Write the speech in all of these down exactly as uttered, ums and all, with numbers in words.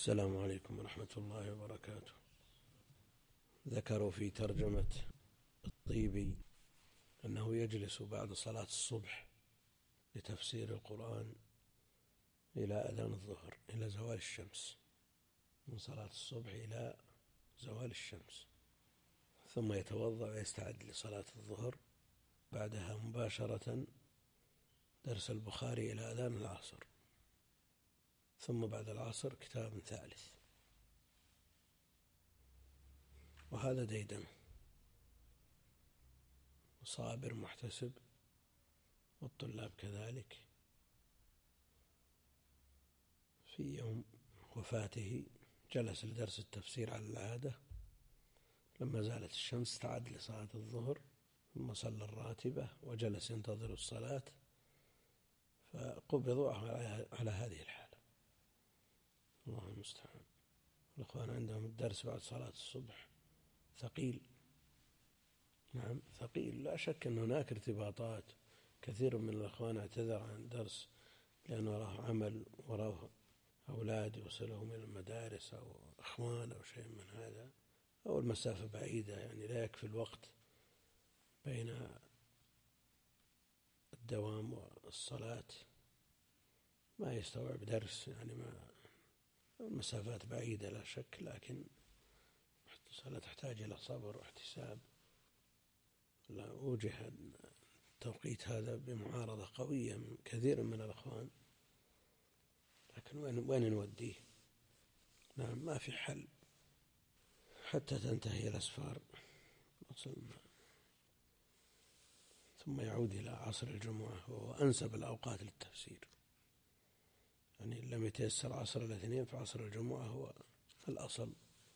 السلام عليكم ورحمة الله وبركاته. ذكروا في ترجمة الطيبي أنه يجلس بعد صلاة الصبح لتفسير القرآن إلى أذان الظهر، إلى زوال الشمس، من صلاة الصبح إلى زوال الشمس، ثم يتوضأ ويستعد لصلاة الظهر. بعدها مباشرة درس البخاري إلى أذان العصر، ثم بعد العصر كتاب ثالث. وهذا ديدن وصابر محتسب، والطلاب كذلك. في يوم وفاته جلس لدرس التفسير على العادة، لما زالت الشمس استعد لصلاة الظهر، ثم صلى الراتبة وجلس ينتظر الصلاة، فقبضوا على هذه الحالة. الله المستعان. الأخوان عندهم الدرس بعد صلاة الصبح ثقيل، نعم ثقيل، لا شك أن هناك ارتباطات. كثير من الأخوان اعتذر عن الدرس لأنه وراه عمل، وراه أولاد يوصلهم إلى المدارس أو أخوان أو شيء من هذا، أو المسافة بعيدة، يعني لا يكفي الوقت بين الدوام والصلاة، ما يستوعب درس، يعني ما المسافات بعيدة لا شك، لكن الصلاة تحتاج إلى صبر واحتساب. لا أوجه التوقيت هذا بمعارضة قوية من كثير من الأخوان، لكن وين وين نوديه؟ نعم ما في حل حتى تنتهي الأسفار، ثم يعود إلى عصر الجمعة، وهو أنسب الأوقات للتفسير. يعني لم يتيسر عصر الاثنين، فعصر الجمعة هو الأصل.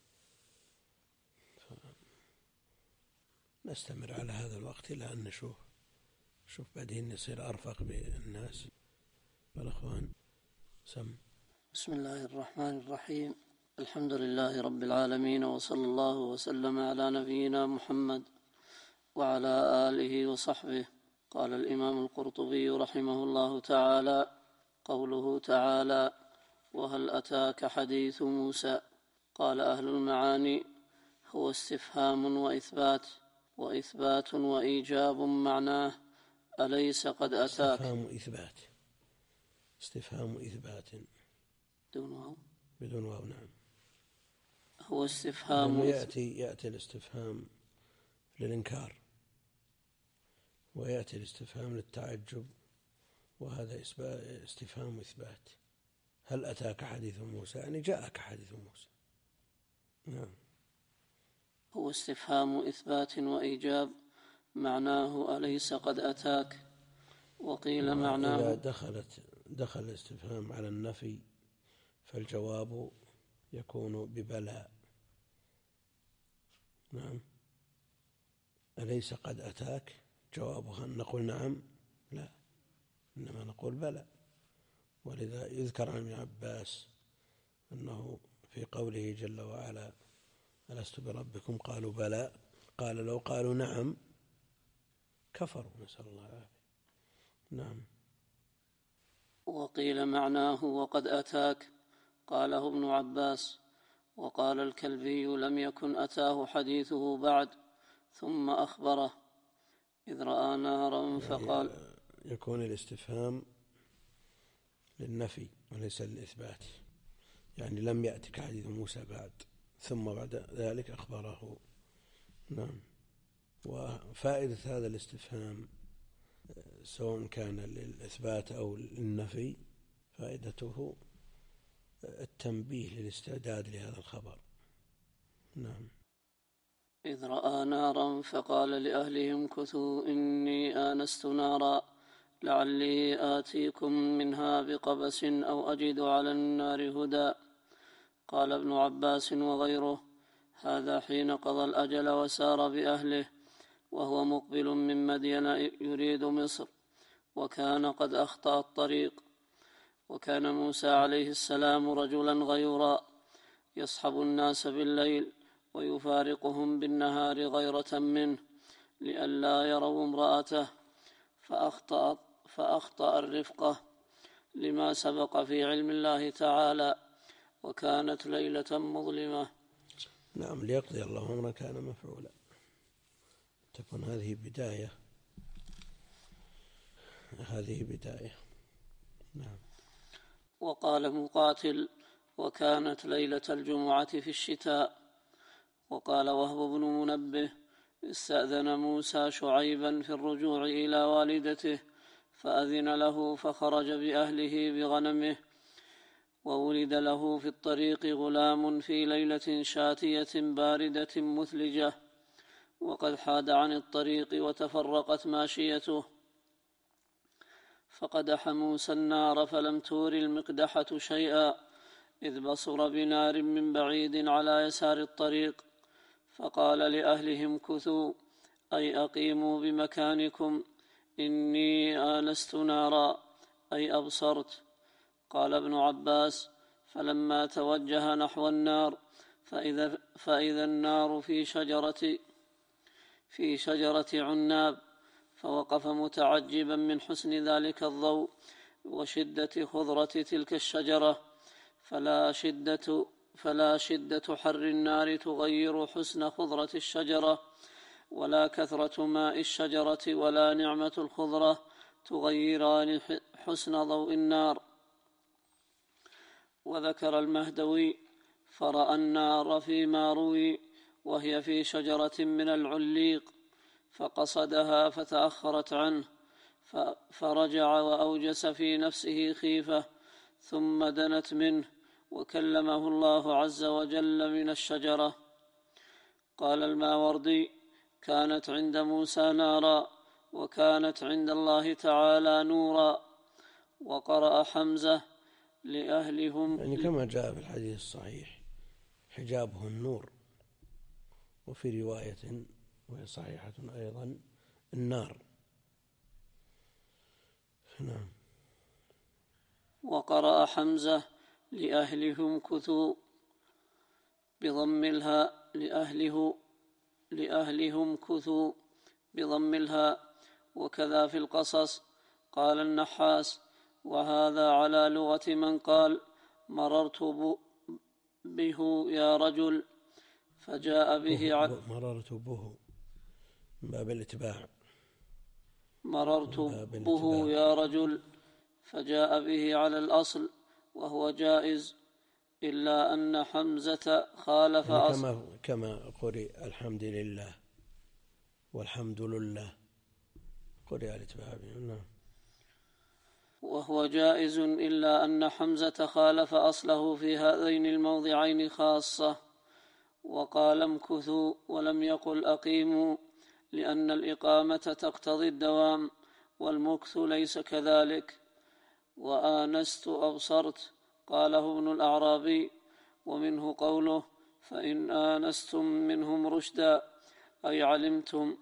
نستمر على هذا الوقت إلى أن نشوف شوف بعدين يصير أرفق بالناس. فالأخوان سم. بسم الله الرحمن الرحيم. الحمد لله رب العالمين، وصلى الله وسلم على نبينا محمد وعلى آله وصحبه. قال الإمام القرطبي رحمه الله تعالى: قوله تعالى: وهل أتاك حديث موسى. قال أهل المعاني: هو استفهام وإثبات، وإثبات وإيجاب، معناه أليس قد أتاك. استفهام إثبات، استفهام إثبات بدون واو، بدون واو، نعم. هو استفهام يأتي يأتي الاستفهام للإنكار، ويأتي الاستفهام للتعجب، وهذا استفهام إثبات. هل أتاك حديث موسى، يعني جاءك حديث موسى، نعم. هو استفهام إثبات وإيجاب، معناه أليس قد أتاك. وقيل معناه إذا دخلت دخل الاستفهام على النفي فالجواب يكون ببلى، نعم. أليس قد أتاك، جوابها أن نقول نعم؟ لا، إنما نقول بلى. ولذا يذكر عن ابن عباس أنه في قوله جل وعلا: ألست بربكم؟ قالوا بلى. قال: لو قالوا نعم كفروا، نسأل الله العافية، نعم. وقيل معناه وقد أتاك، قاله ابن عباس. وقال الكلبي: لم يكن أتاه حديثه بعد ثم أخبره، إذ رأى نارا فقال. يعني يكون الاستفهام للنفي وليس للإثبات، يعني لم يأتك حديث موسى بعد، ثم بعد ذلك أخبره، نعم. وفائدة هذا الاستفهام سواء كان للإثبات أو للنفي، فائدته التنبيه للاستعداد لهذا الخبر، نعم. إذ رأى نارا فقال لأهلهم كثوا إني آنست نارا لعلي آتيكم منها بقبس أو أجد على النار هدى. قال ابن عباس وغيره: هذا حين قضى الأجل وسار بأهله، وهو مقبل من مدين يريد مصر، وكان قد أخطأ الطريق. وكان موسى عليه السلام رجلا غيورا، يصحب الناس بالليل ويفارقهم بالنهار غيرة منه، لئلا يروا امرأته، فأخطأ, فأخطأ الرفقة، لما سبق في علم الله تعالى وكانت ليلة مظلمة. نعم، ليقضي الله أمرا كان مفعولا، تكون هذه بداية، هذه بداية. نعم. وقال مقاتل: وكانت ليلة الجمعة في الشتاء. وقال وهب بن منبه: استأذن موسى شعيبا في الرجوع إلى والدته فأذن له فخرج بأهله بغنمه، وولد له في الطريق غلام في ليلة شاتية باردة مثلجة، وقد حاد عن الطريق وتفرقت ماشيته، فقدح موسى النار فلم تور المقدحة شيئا، إذ بصر بنار من بعيد على يسار الطريق، فقال لأهلهم كثوا أي أقيموا بمكانكم إني آنست نارا أي أبصرت. قال ابن عباس: فلما توجه نحو النار فإذا, فإذا النار في شجرة في شجرة عناب، فوقف متعجبا من حسن ذلك الضوء وشدة خضرة تلك الشجرة، فلا شدة, فلا شدة حر النار تغير حسن خضرة الشجرة، ولا كثرة ماء الشجرة ولا نعمة الخضرة تغيران حسن ضوء النار. وذكر المهدوي: فرأى النار فيما روي وهي في شجرة من العليق، فقصدها فتأخرت عنه، فرجع وأوجس في نفسه خيفة، ثم دنت منه وكلمه الله عز وجل من الشجرة. قال الماوردي: كانت عند موسى نارا وكانت عند الله تعالى نورا. وقرأ حمزة: لأهلهم، يعني كما جاء في الحديث الصحيح حجابه النور، وفي رواية وهي صحيحة أيضا النار. نعم. وقرأ حمزة: لأهلهم كثوا بضم الهاء، لأهله لأهلهم كثوا بضم الهاء. وكذا في القصص. قال النحاس: وهذا على لغة من قال مررت به يا رجل، فجاء به على مررت به من باب الاتباع، مررت به يا رجل فجاء به على الأصل، وهو جائز، إلا أن حمزة خالف يعني أصل كما, كما قرئ الحمد لله والحمد لله قرئ الاتباع. نعم. وهو جائز، إلا أن حمزة خالف أصله في هذين الموضعين خاصة، وقال امكثوا ولم يقل أقيموا، لأن الإقامة تقتضي الدوام، والمكث ليس كذلك. وآنست أبصرت قاله ابن الأعرابي، ومنه قوله: فإن آنستم منهم رشدا أي علمتم.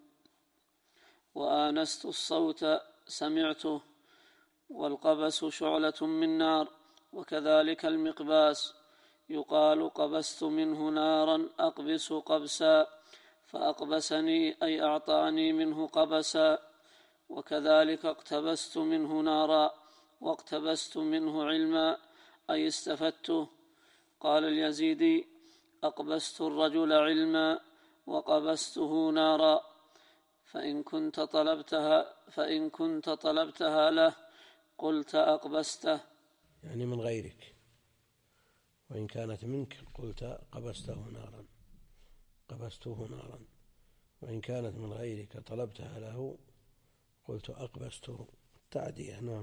وآنست الصوت سمعته. والقبس شعلة من نار، وكذلك المقباس، يقال قبست منه نارا أقبس قبسا، فأقبسني أي أعطاني منه قبسا. وكذلك اقتبست منه نارا، واقتبست منه علما أي استفدته. قال اليزيدي: أقبست الرجل علما وقبسته نارا، فإن كنت طلبتها فإن كنت طلبتها له قلت أقبسته، يعني من غيرك، وإن كانت منك قلت قبسته نارا قبسته نارا، وإن كانت من غيرك طلبتها له قلت أقبسته، تعدية. نعم.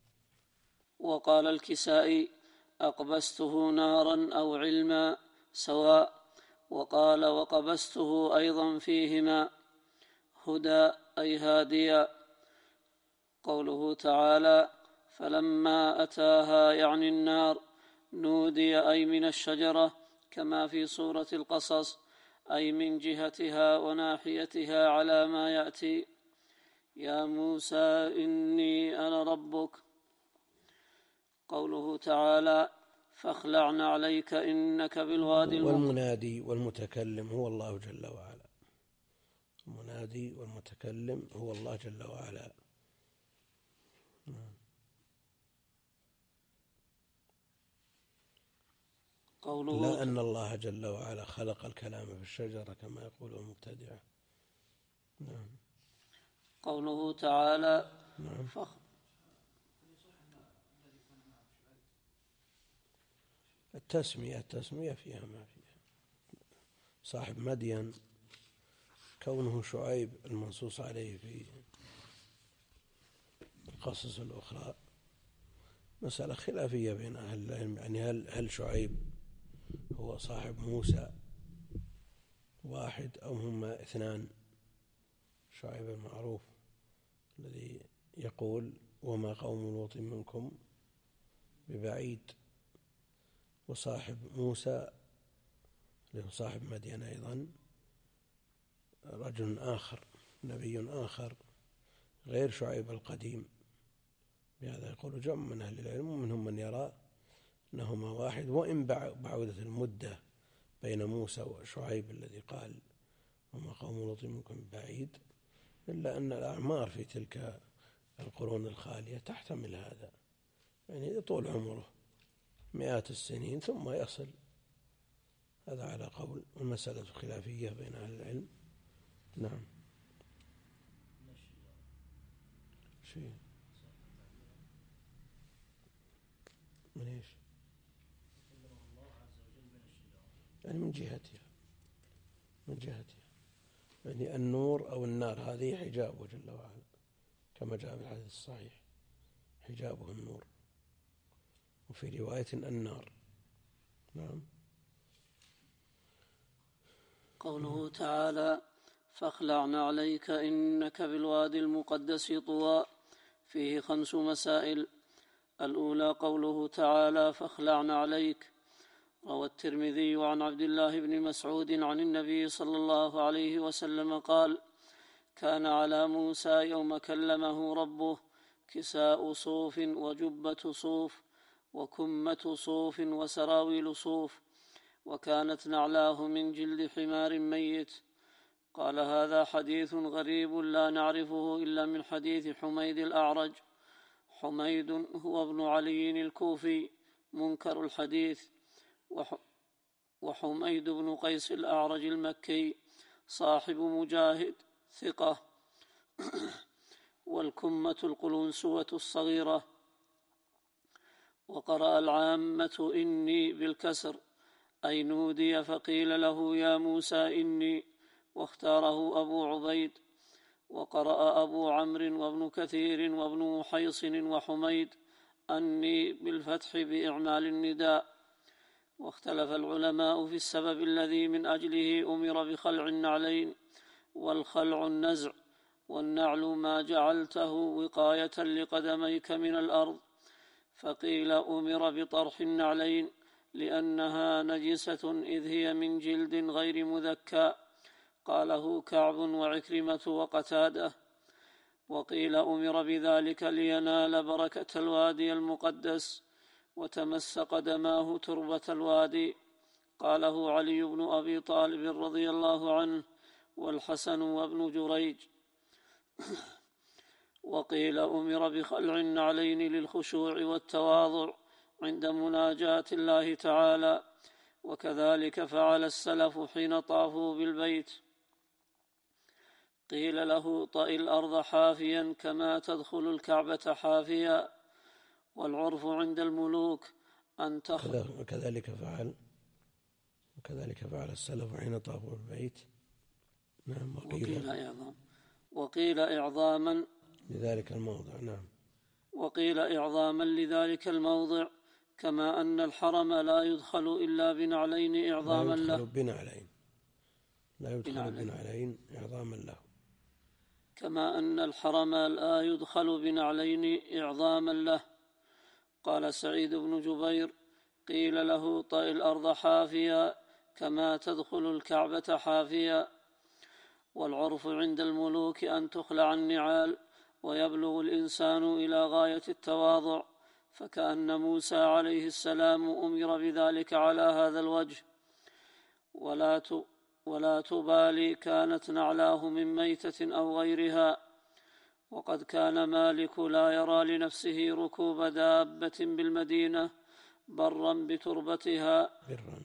وقال الكسائي: أقبسته نارا أو علما سواء. وقال: وقبسته أيضا فيهما هدى أي هاديا. قوله تعالى: فلما أتاها يعني النار، نودي أي من الشجرة، كما في سورة القصص، أي من جهتها وناحيتها على ما يأتي: يا موسى إني أنا ربك. قوله تعالى: فاخلعن عليك إنك بالوادي المقدس. والمنادي والمتكلم هو الله جل وعلا. المنادي والمتكلم هو الله جل وعلا. قوله لا أن الله جل وعلا خلق الكلام في الشجرة كما يقول المبتدعة. نعم. قوله تعالى نعم. فخ التسمية التسمية فيها ما فيها. صاحب مدين كونه شعيب المنصوص عليه في القصص الأخرى مسألة خلافية بين أهل العلم، يعني هل هل شعيب هو صاحب موسى واحد أو هما اثنان؟ شعيب المعروف الذي يقول وما قوم لوط منكم ببعيد، وصاحب موسى اللي هو صاحب مدين أيضا رجل آخر نبي آخر غير شعيب القديم. بهذا يقول جمع من أهل العلم، ومنهم من يرى أنهما واحد، وإن بعودت المدة بين موسى وشعيب الذي قال وما قوم لوط منكم بعيد، إلا أن الأعمار في تلك القرون الخالية تحتمل هذا، يعني يطول عمره مئات السنين ثم يصل. هذا على قول، والمسألة خلافية بين أهل العلم. نعم. شيء من إيش؟ يعني من جهتها من جهتها يعني النور أو النار هذه حجابه جل وعلا كما جاء في الحديث الصحيح، حجابه النور، وفي رواية النار. نعم. قوله تعالى فاخلعنا عليك إنك بالوادي المقدس طوى، فيه خمس مسائل. الأولى قوله تعالى فاخلعنا عليك. روى الترمذي عن عبد الله بن مسعود عن النبي صلى الله عليه وسلم قال كان على موسى يوم كلمه ربه كساء صوف وجبة صوف وكمة صوف وسراويل صوف، وكانت نعلاه من جلد حمار ميت. قال هذا حديث غريب لا نعرفه إلا من حديث حميد الأعرج. حميد هو ابن علي الكوفي منكر الحديث، وحميد بن قيس الأعرج المكي صاحب مجاهد ثقة. والكمة القلنسوة الصغيرة. وقرأ العامة إني بالكسر أي نودي فقيل له يا موسى إني، واختاره أبو عبيد. وقرأ أبو عمرو وابن كثير وابن محيصن وحميد أني بالفتح بإعمال النداء. واختلف العلماء في السبب الذي من أجله أمر بخلع النعلين، والخلع النزع، والنعل ما جعلته وقاية لقدميك من الأرض. فقيل أمر بطرح النعلين لأنها نجسة إذ هي من جلد غير مذكى. قاله كعب وعكرمة وقتادة. وقيل أمر بذلك لينال بركة الوادي المقدس وتمس قدماه تربة الوادي. قاله علي بن أبي طالب رضي الله عنه والحسن وابن جريج. وقيل أمر بخلع النعلين للخشوع والتواضع عند مناجاة الله تعالى، وكذلك فعل السلف حين طافوا بالبيت. قيل له طئ الأرض حافيا كما تدخل الكعبة حافيا. والعرف عند الملوك أن تخرج وكذلك فعل وكذلك فعل السلف حين طافوا بالبيت. نعم. وقيل إعظام وقيل إعظاما لذلك الموضع. نعم. وقيل إعظاما لذلك الموضع، كما أن الحرم لا يدخل إلا بنعلين إعظاما له. لا يدخل بنعلين لا يدخل بنعلين إعظاما له. كما أن الحرم لا يدخل بنعلين إعظاما له. قال سعيد بن جبير قيل له طئ الأرض حافيا كما تدخل الكعبة حافيا. والعرف عند الملوك أن تخلع النعال ويبلغ الإنسان إلى غاية التواضع، فكأن موسى عليه السلام أمر بذلك على هذا الوجه. ولا ولا تبالي كانت نعلاه من ميتة أو غيرها. وقد كان مالك لا يرى لنفسه ركوب دابة بالمدينة برا بتربتها برا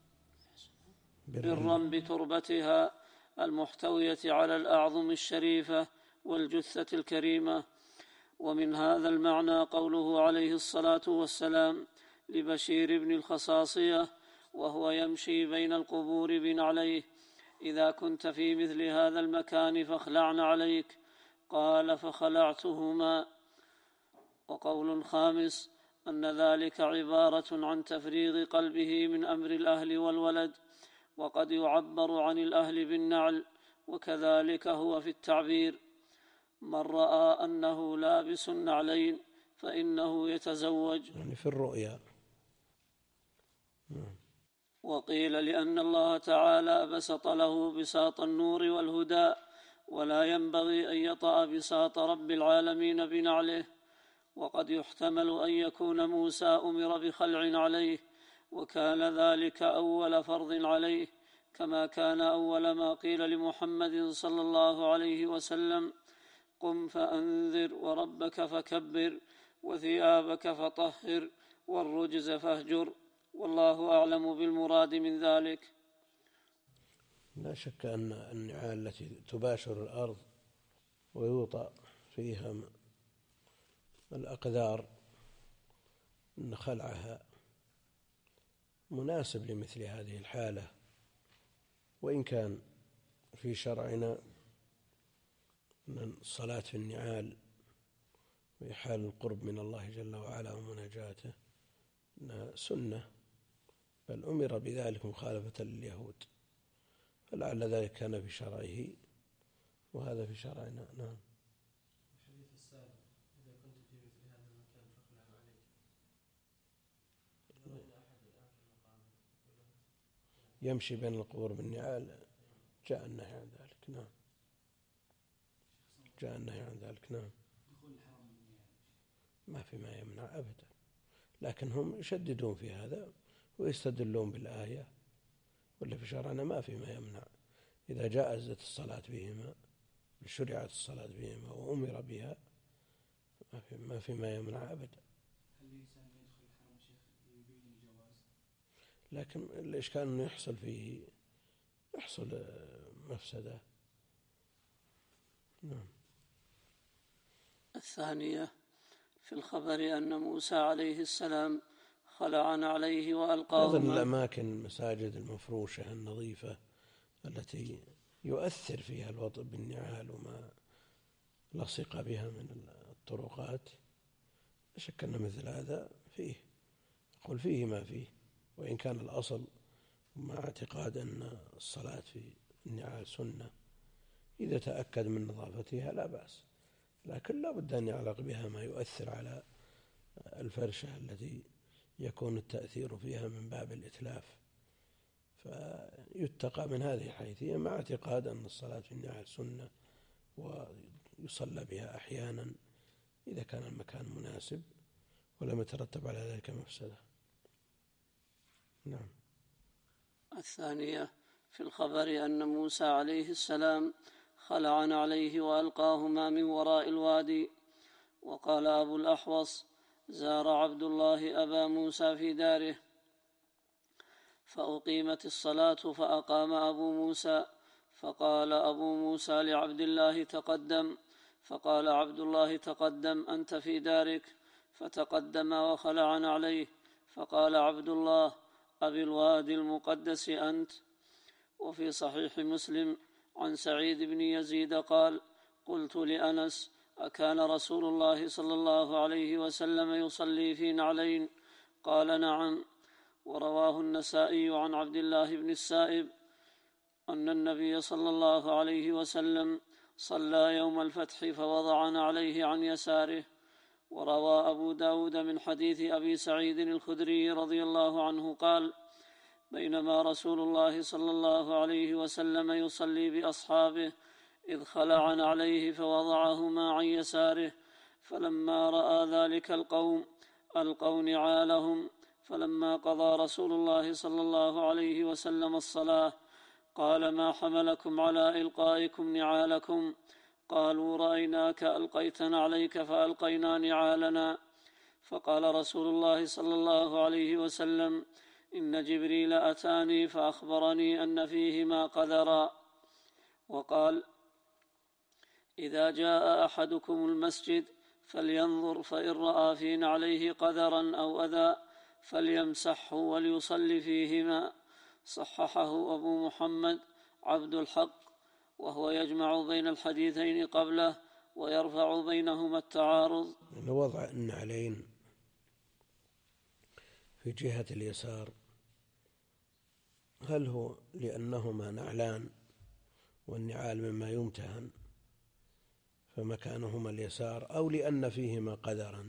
برا بتربتها المحتوية على الأعظم الشريفة والجثة الكريمة. ومن هذا المعنى قوله عليه الصلاة والسلام لبشير بن الخصاصية وهو يمشي بين القبور بنعليه: إذا كنت في مثل هذا المكان فاخلعن عليك، قال: فخلعتهما. وقول خامس أن ذلك عبارة عن تفريغ قلبه من أمر الأهل والولد، وقد يعبر عن الأهل بالنعل، وكذلك هو في التعبير: من رأى أنه لابس النعلين فإنه يتزوج، يعني في الرؤيا. وقيل لأن الله تعالى بسط له بساط النور والهدى، ولا ينبغي أن يطأ بساط رب العالمين بنعله. وقد يحتمل أن يكون موسى أمر بخلع عليه، وكان ذلك أول فرض عليه، كما كان أول ما قيل لمحمد صلى الله عليه وسلم: قم فأنذر وربك فكبر وثيابك فطهر والرجز فاهجر. والله أعلم بالمراد من ذلك. لا شك أن النعال التي تباشر الأرض ويوطأ فيها الأقدار أن خلعها مناسب لمثل هذه الحالة، وإن كان في شرعنا أن الصلاة في النعال في حال القرب من الله جل وعلا ومناجاته أنها سنة، بل أمر بذلك مخالفة لليهود، فلعل ذلك كان في شرعه وهذا في شرعنا. نعم. الحديث السابق: إذا كنت في مثل هذا المكان فاخلع عليك، إذا رأينا أحد الآن في المقام يمشي بين القبور بالنعال جاء النهي عن ذلك. نعم، جاء النهي عن ذلك. نعم، دخول الحرم بالنعال ما في ما يمنع أبدا، لكن هم يشددون في هذا ويستدلون بالآية، ولا في شرعنا ما في ما يمنع إذا جازت الصلاة بهما، شرعت الصلاة بهما وأمر بها، ما في ما في ما يمنع أبدا. هل الإنسان يدخل الحرم شيخ يبين الجواز؟ لكن الإشكال أنه يحصل فيه يحصل مفسدة. نعم. الثانية في الخبر أن موسى عليه السلام خلع عليه وألقاهما. أيضا الأماكن المساجد المفروشة النظيفة التي يؤثر فيها الوطء بالنعال وما لصق بها من الطرقات، لا شك أن مثل هذا فيه، يقول فيه ما فيه، وإن كان الأصل مع اعتقاد أن الصلاة في النعال سنة إذا تأكد من نظافتها لا بأس، لكن لا بد أن يعلق بها ما يؤثر على الفرشة التي يكون التأثير فيها من باب الإتلاف، فيتقى من هذه الحيثية مع اعتقاد أن الصلاة في النعال سنة ويصلى بها أحيانا إذا كان المكان مناسب ولم يترتب على ذلك مفسدة. نعم. الثانية في الخبر أن موسى عليه السلام خلع عليه وألقاهما من وراء الوادي. وقال أبو الأحوص: زار عبد الله أبا موسى في داره فأقيمت الصلاة فأقام أبو موسى، فقال أبو موسى لعبد الله: تقدم. فقال عبد الله: تقدم أنت في دارك. فتقدم وخلع عليه، فقال عبد الله: أبي الوادي المقدس أنت. وفي صحيح مسلم عن سعيد بن يزيد قال: قلت لأنس: أكان رسول الله صلى الله عليه وسلم يصلي في نعلين؟ قال: نعم. ورواه النسائي عن عبد الله بن السائب أن النبي صلى الله عليه وسلم صلى يوم الفتح فوضع نعليه عن يساره. وروى أبو داود من حديث أبي سعيد الخدري رضي الله عنه قال: بينما رسول الله صلى الله عليه وسلم يصلي بأصحابه إذ خلع عليه فوضعهما عن يساره، فلما رأى ذلك القوم ألقوا نعالهم، فلما قضى رسول الله صلى الله عليه وسلم الصلاة قال: ما حملكم على إلقائكم نعالكم؟ قالوا: رأيناك ألقيت نعليك فألقينا نعالنا. فقال رسول الله صلى الله عليه وسلم: إن جبريل أتاني فأخبرني أن فيهما قذرا. وقال: إذا جاء أحدكم المسجد فلينظر فإن رأى في نعليه قذرا أو أذى فليمسحه وليصلي فيهما. صححه أبو محمد عبد الحق، وهو يجمع بين الحديثين قبله ويرفع بينهما التعارض. وضع النعلين في جهة اليسار هل هو لأنهما نعلان والنعال مما يمتهن فمكانهما اليسار، أو لأن فيهما قدرا؟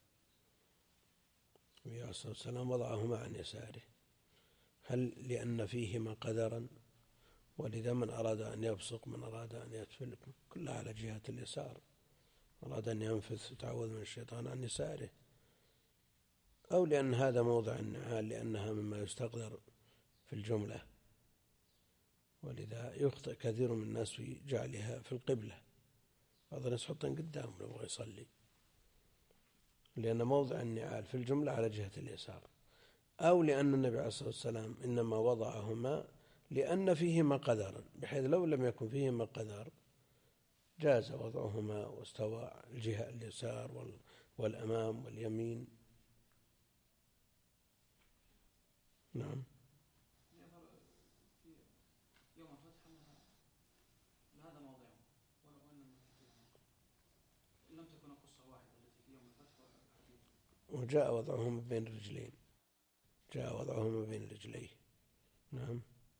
النبي عليه الصلاة والسلام وضعهما عن يساره، هل لأن فيهما قدرا؟ ولذا من أراد أن يبصق، من أراد أن يتفل، كلها على جهة اليسار. أراد أن ينفث يتعوذ من الشيطان عن يساره، أو لأن هذا موضع النعال لأنها مما يستقدر في الجملة، ولذا يخطئ كثير من الناس في جعلها في القبلة. بعض الناس يحطن قدامه لو يبغى يصلي، لأن موضع النعال في الجملة على جهة اليسار، أو لأن النبي عليه الصلاة والسلام إنما وضعهما لأن فيهما قدرا، بحيث لو لم يكن فيهما قدر جاز وضعهما واستوى الجهة اليسار والأمام واليمين. نعم. يوم الفتح هذا موضعه، وإن لم تكن قصة واحدة التي في يوم الفتح والحديث. وجاء وضعهما بين الرجلين، جاء وضعهما بين رجليه. نعم.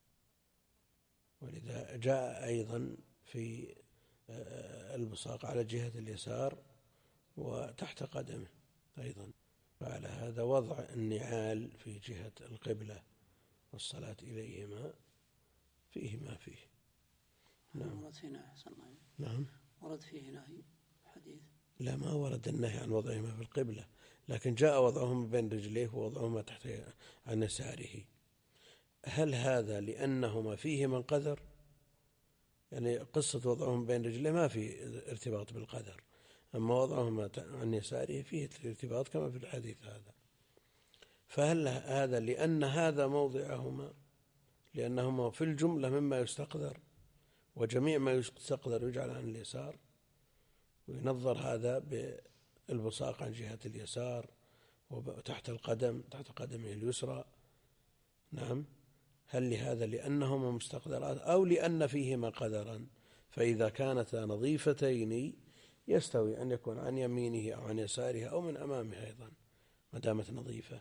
ولذا جاء أيضا في البصاق على جهة اليسار وتحت قدمه أيضا. فعلى هذا وضع النعال في جهة القبلة والصلاة إليهما فيه ما فيه. نعم. ورد فيه نهي. نعم. ورد فيه نهي حديث. لا، ما ورد النهي عن وضعهما في القبلة، لكن جاء وضعهما بين رجليه ووضعهما تحت عن يساره. هل هذا لأنهما فيهما قدر؟ يعني قصة وضعهم بين رجليه ما في ارتباط بالقدر، أما وضعهما عن يساره فيه ارتباط كما في الحديث هذا. فهل هذا لأن هذا موضعهما، لأنهما في الجملة مما يستقدر، وجميع ما يستقدر يجعل عن اليسار، وينظر هذا بالبصاق عن جهة اليسار وتحت القدم تحت قدمه اليسرى. نعم. هل لهذا لأنهما مستقدرات، أو لأن فيهما قدرا؟ فإذا كانتا نظيفتين يستوي أن يكون عن يمينه أو عن يساره أو من أمامه أيضا ما دامت نظيفة.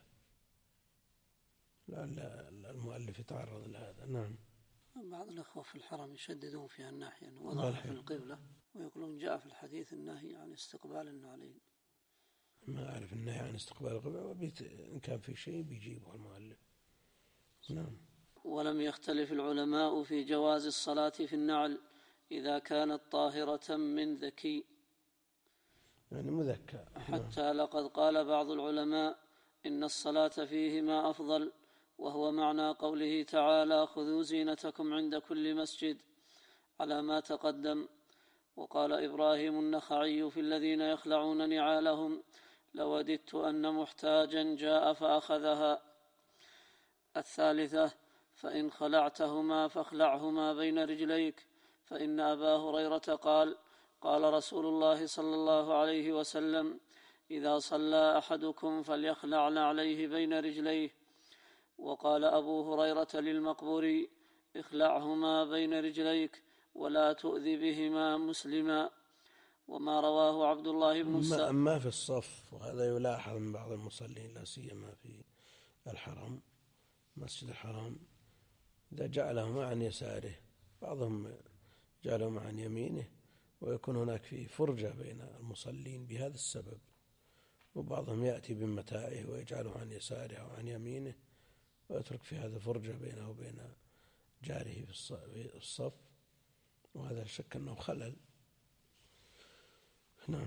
لعل المؤلف يتعرض لهذا. نعم. بعض الأخوة في الحرم يشددون في الناحية أنه وضعها في القبلة، ويقولون جاء في الحديث النهي عن استقبال النعلين. ما أعرف النهي عن استقبال القبلة، إن كان في شيء بيجيبه المؤلف. نعم. ولم يختلف العلماء في جواز الصلاة في النعل إذا كانت طاهرة من ذكي، يعني مذكى. حتى لقد قال بعض العلماء إن الصلاة فيهما أفضل، وهو معنى قوله تعالى: خذوا زينتكم عند كل مسجد، على ما تقدم. وقال إبراهيم النخعي في الذين يخلعون نعالهم: لوددت أن محتاجا جاء فأخذها. الثالثة: فإن خلعتهما فاخلعهما بين رجليك، فإن أبا هريرة قال: قال رسول الله صلى الله عليه وسلم: إذا صلى أحدكم فليخلع نعليه بين رجليه. وقال أبو هريرة للمقبور: اخلعهما بين رجليك ولا تؤذي بهما مسلما. وما رواه عبد الله بن السائب. أما في الصف، وهذا يلاحظ من بعض المصلين لا سيما في الحرم، مسجد الحرام، إذا جعلهما عن يساره، بعضهم جعلهما عن يمينه، ويكون هناك في فرجة بين المصلين بهذا السبب، وبعضهم يأتي بمتاعه ويجعله عن يساره أو عن يمينه، ويترك في هذا فرجة بينه وبين جاره في الصف، وهذا الشك أنه خلل. نعم.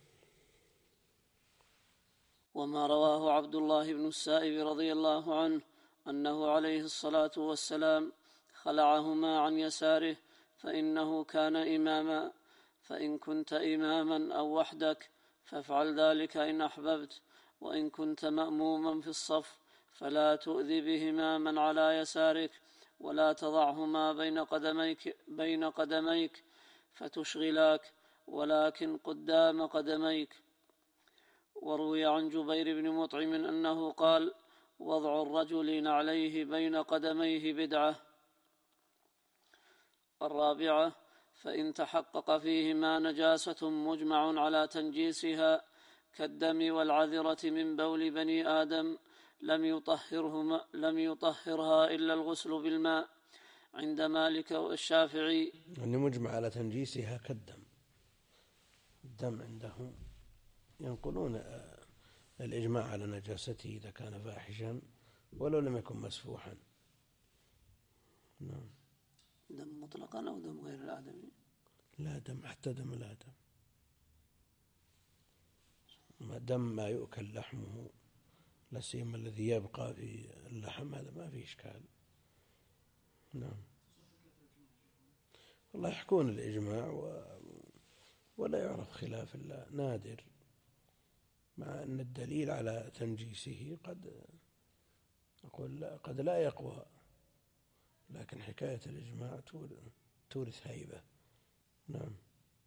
وما رواه عبد الله بن السائب رضي الله عنه أنه عليه الصلاة والسلام خلعهما عن يساره، فإنه كان إماما، فإن كنت إماما أو وحدك فافعل ذلك إن أحببت، وإن كنت مأموما في الصف فلا تؤذي بهما من على يسارك، ولا تضعهما بين قدميك, بين قدميك فتشغلاك، ولكن قدام قدميك. وروي عن جبير بن مطعم أنه قال: وضع الرجل نعليه بين قدميه بدعة. الرابعة: فإن تحقق فيهما نجاسة مجمع على تنجيسها كالدم والعذرة من بول بني آدم لم يطهرهما لم يطهرها إلا الغسل بالماء عند مالك والشافعي. يعني مجمع على تنجيسها كالدم، الدم عندهم ينقلون الإجماع على نجاسته إذا كان فاحشا ولو لم يكن مسفوحا. نعم. دم مطلقا أو دم غير الآدمي؟ لا، دم حتى دم الآدم، ما دم ما يؤكل لحمه، لا سيما الذي يبقى في اللحم، هذا ما فيه إشكال. نعم. والله يحكون الإجماع و... ولا يعرف خلاف الله، نادر، مع أن الدليل على تنجيسه قد أقول لا قد لا يقوى، لكن حكاية الإجماع تورث هيبة. نعم.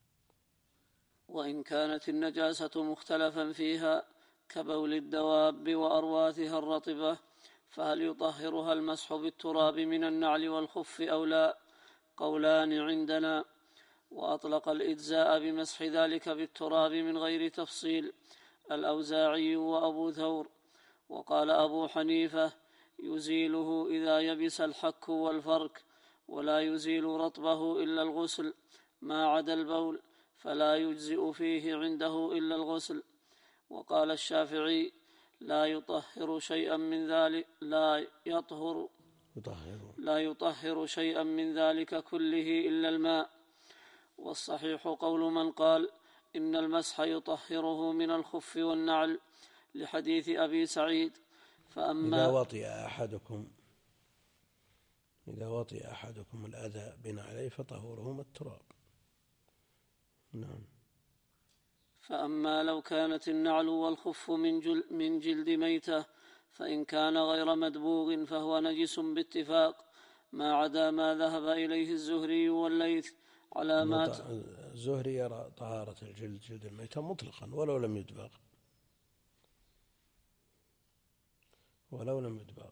وإن كانت النجاسة مختلفا فيها كبول الدواب وأرواثها الرطبة فهل يطهرها المسح بالتراب من النعل والخف أو لا؟ قولان عندنا، وأطلق الإجزاء بمسح ذلك بالتراب من غير تفصيل الأوزاعي وأبو ثور. وقال أبو حنيفة: يزيله إذا يبس الحك والفرك، ولا يزيل رطبه إلا الغسل، ما عدا البول فلا يجزئ فيه عنده إلا الغسل. وقال الشافعي: لا يطهر شيئا من ذلك لا يطهر لا يطهر شيئا من ذلك كله إلا الماء. والصحيح قول من قال إن المسح يطهره من الخف والنعل، لحديث أبي سعيد: فأما إذا وطئ أحدكم إذا وطئ أحدكم الأذى بنعليه فطهورهما التراب. نعم. فأما لو كانت النعل والخف من, جل من جلد ميتة فإن كان غير مدبوغ فهو نجس باتفاق، ما عدا ما ذهب إليه الزهري والليث علامات. الزهري يرى طهارة الجلد جلد الميتة مطلقا ولو لم يدبغ ولو لم يدبغ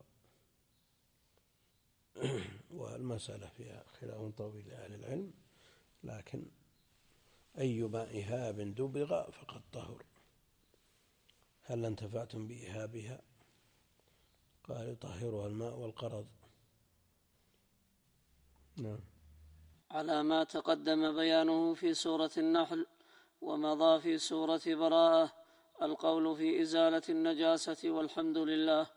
والمسألة فيها خلاف طويل لأهل العلم، لكن أي ماء إهاب دبغ فقد طهر. هل انتفعتم بإهابها؟ قال: يطهرها الماء والقرض. نعم. على ما تقدم بيانه في سورة النحل ومضى في سورة براءة القول في إزالة النجاسة، والحمد لله.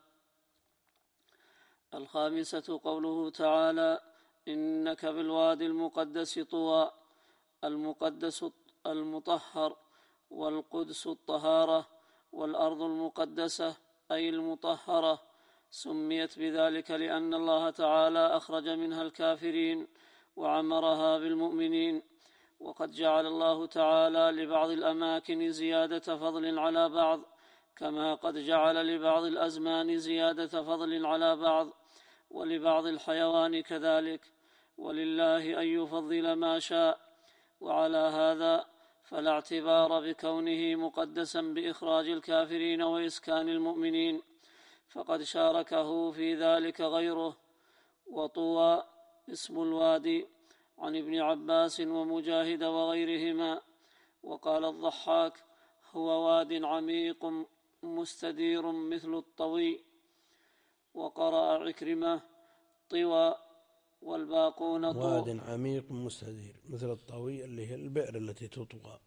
الخامسة قوله تعالى: إنك بالوادي المقدس طوى. المقدس المطهر، والقدس الطهارة، والأرض المقدسة أي المطهرة، سميت بذلك لأن الله تعالى أخرج منها الكافرين وعمرها بالمؤمنين. وقد جعل الله تعالى لبعض الأماكن زيادة فضل على بعض، كما قد جعل لبعض الأزمان زيادة فضل على بعض، ولبعض الحيوان كذلك، ولله أن يفضل ما شاء. وعلى هذا فلا اعتبار بكونه مقدسا بإخراج الكافرين وإسكان المؤمنين، فقد شاركه في ذلك غيره. وطوى اسم الوادي عن ابن عباس ومجاهد وغيرهما. وقال الضحاك: هو واد عميق مستدير مثل الطوي. وقرأ عكرمة: طوى، والباقون طوى. واد عميق مستدير مثل الطوي اللي هي البئر التي تطوى،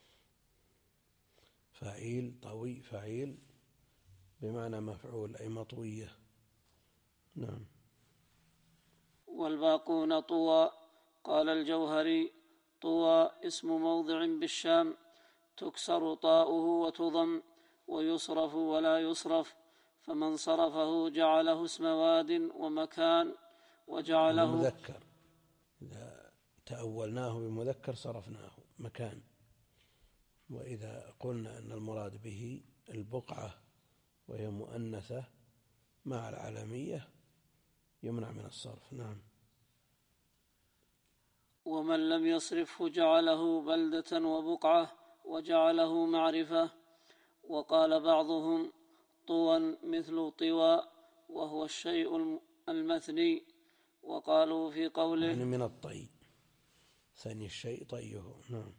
فعيل طوي فعيل بمعنى مفعول أي مطوية. نعم. والباقون طوى. قال الجوهري: طوى اسم موضع بالشام تكسر طاؤه وتضم، ويصرف ولا يصرف، فمن صرفه جعله اسم واد ومكان وجعله مذكر. إذا تأولناه بمذكر صرفناه مكان، وإذا قلنا أن المراد به البقعة وهي مؤنثة مع العلمية يمنع من الصرف. نعم. ومن لم يصرفه جعله بلدة وبقعة وجعله معرفة. وقال بعضهم طوى مثل طوى وهو الشيء المثني. وقالوا في قوله يعني من الطي، ثاني الشيء طيه. نعم.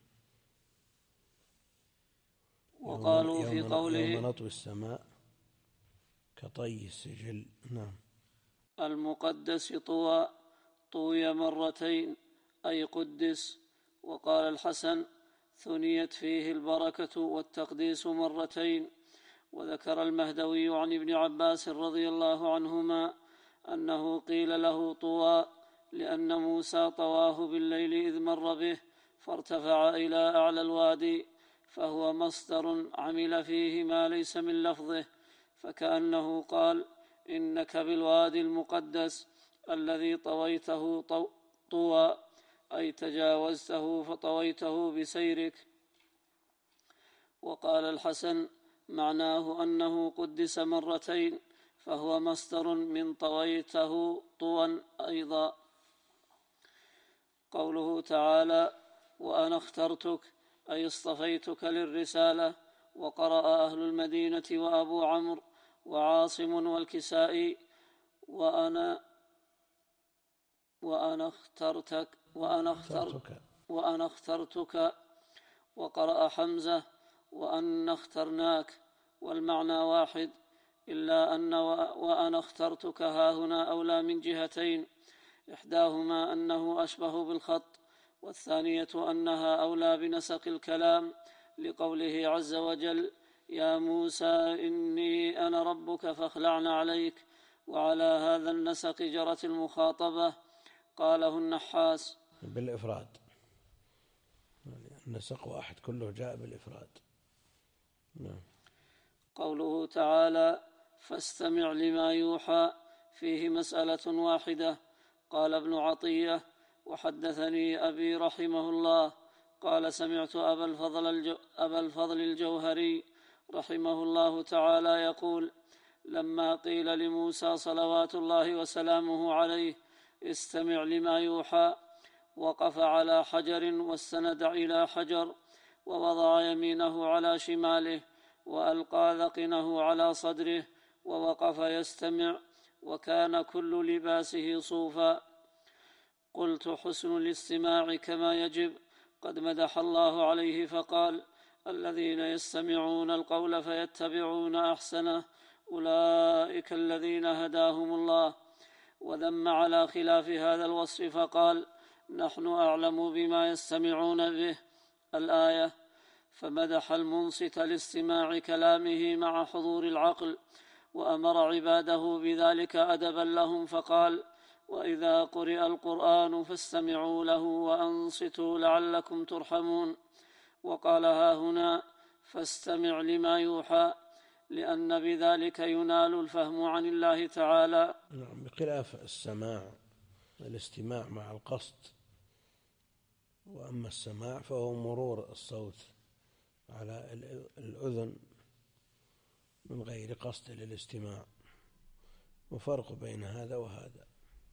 وقالوا في يوم قوله يوم نطوي السماء كطي السجل. نعم. المقدس طوى طوي مرتين أي قدس. وقال الحسن ثنيت فيه البركة والتقديس مرتين. وذكر المهدوي عن ابن عباس رضي الله عنهما أنه قيل له طوى لأن موسى طواه بالليل إذ مر به فارتفع إلى أعلى الوادي، فهو مصدر عمل فيه ما ليس من لفظه، فكأنه قال إنك بالوادي المقدس الذي طويته طوى، أي تجاوزته فطويته بسيرك. وقال الحسن معناه أنه قدس مرتين، فهو مصدر من طويته طوى أيضا. قوله تعالى وأنا اخترتك أي اصطفيتك للرسالة. وقرأ أهل المدينة وأبو عمرو وعاصم والكسائي وأنا وأنا اخترتك وأنا اخترتك وأنا اخترتك. وقرأ حمزة وأن اخترناك، والمعنى واحد، إلا أن وأنا اخترتك هاهنا أولى من جهتين، إحداهما أنه أشبه بالخط، والثانية أنها أولى بنسق الكلام، لقوله عز وجل يا موسى إني أنا ربك فاخلعن عليك. وعلى هذا النسق جرت المخاطبة. قاله النحاس بالإفراد، النسق واحد كله جاء بالإفراد. نعم. قوله تعالى فاستمع لما يوحى فيه مسألة واحدة. قال ابن عطية وحدثني أبي رحمه الله قال سمعت أبا الفضل, الجو أبا الفضل الجوهري رحمه الله تعالى يقول لما قيل لموسى صلوات الله وسلامه عليه استمع لما يوحى وقف على حجر واستند إلى حجر ووضع يمينه على شماله وألقى ذقنه على صدره ووقف يستمع وكان كل لباسه صوفا. قلت حسن الاستماع كما يجب قد مدح الله عليه فقال الذين يستمعون القول فيتبعون أحسنه أولئك الذين هداهم الله. وذم على خلاف هذا الوصف فقال نحن أعلم بما يستمعون به الآية. فمدح المنصت لاستماع كلامه مع حضور العقل، وأمر عباده بذلك أدبا لهم فقال وإذا قرئ القرآن فاستمعوا له وأنصتوا لعلكم ترحمون. وقال ها هنا فاستمع لما يوحى لأن بذلك ينال الفهم عن الله تعالى. نعم. بخلاف السماع الاستماع مع القصد، وأما السماع فهو مرور الصوت على الأذن من غير قصد للاستماع، وفرق بين هذا وهذا.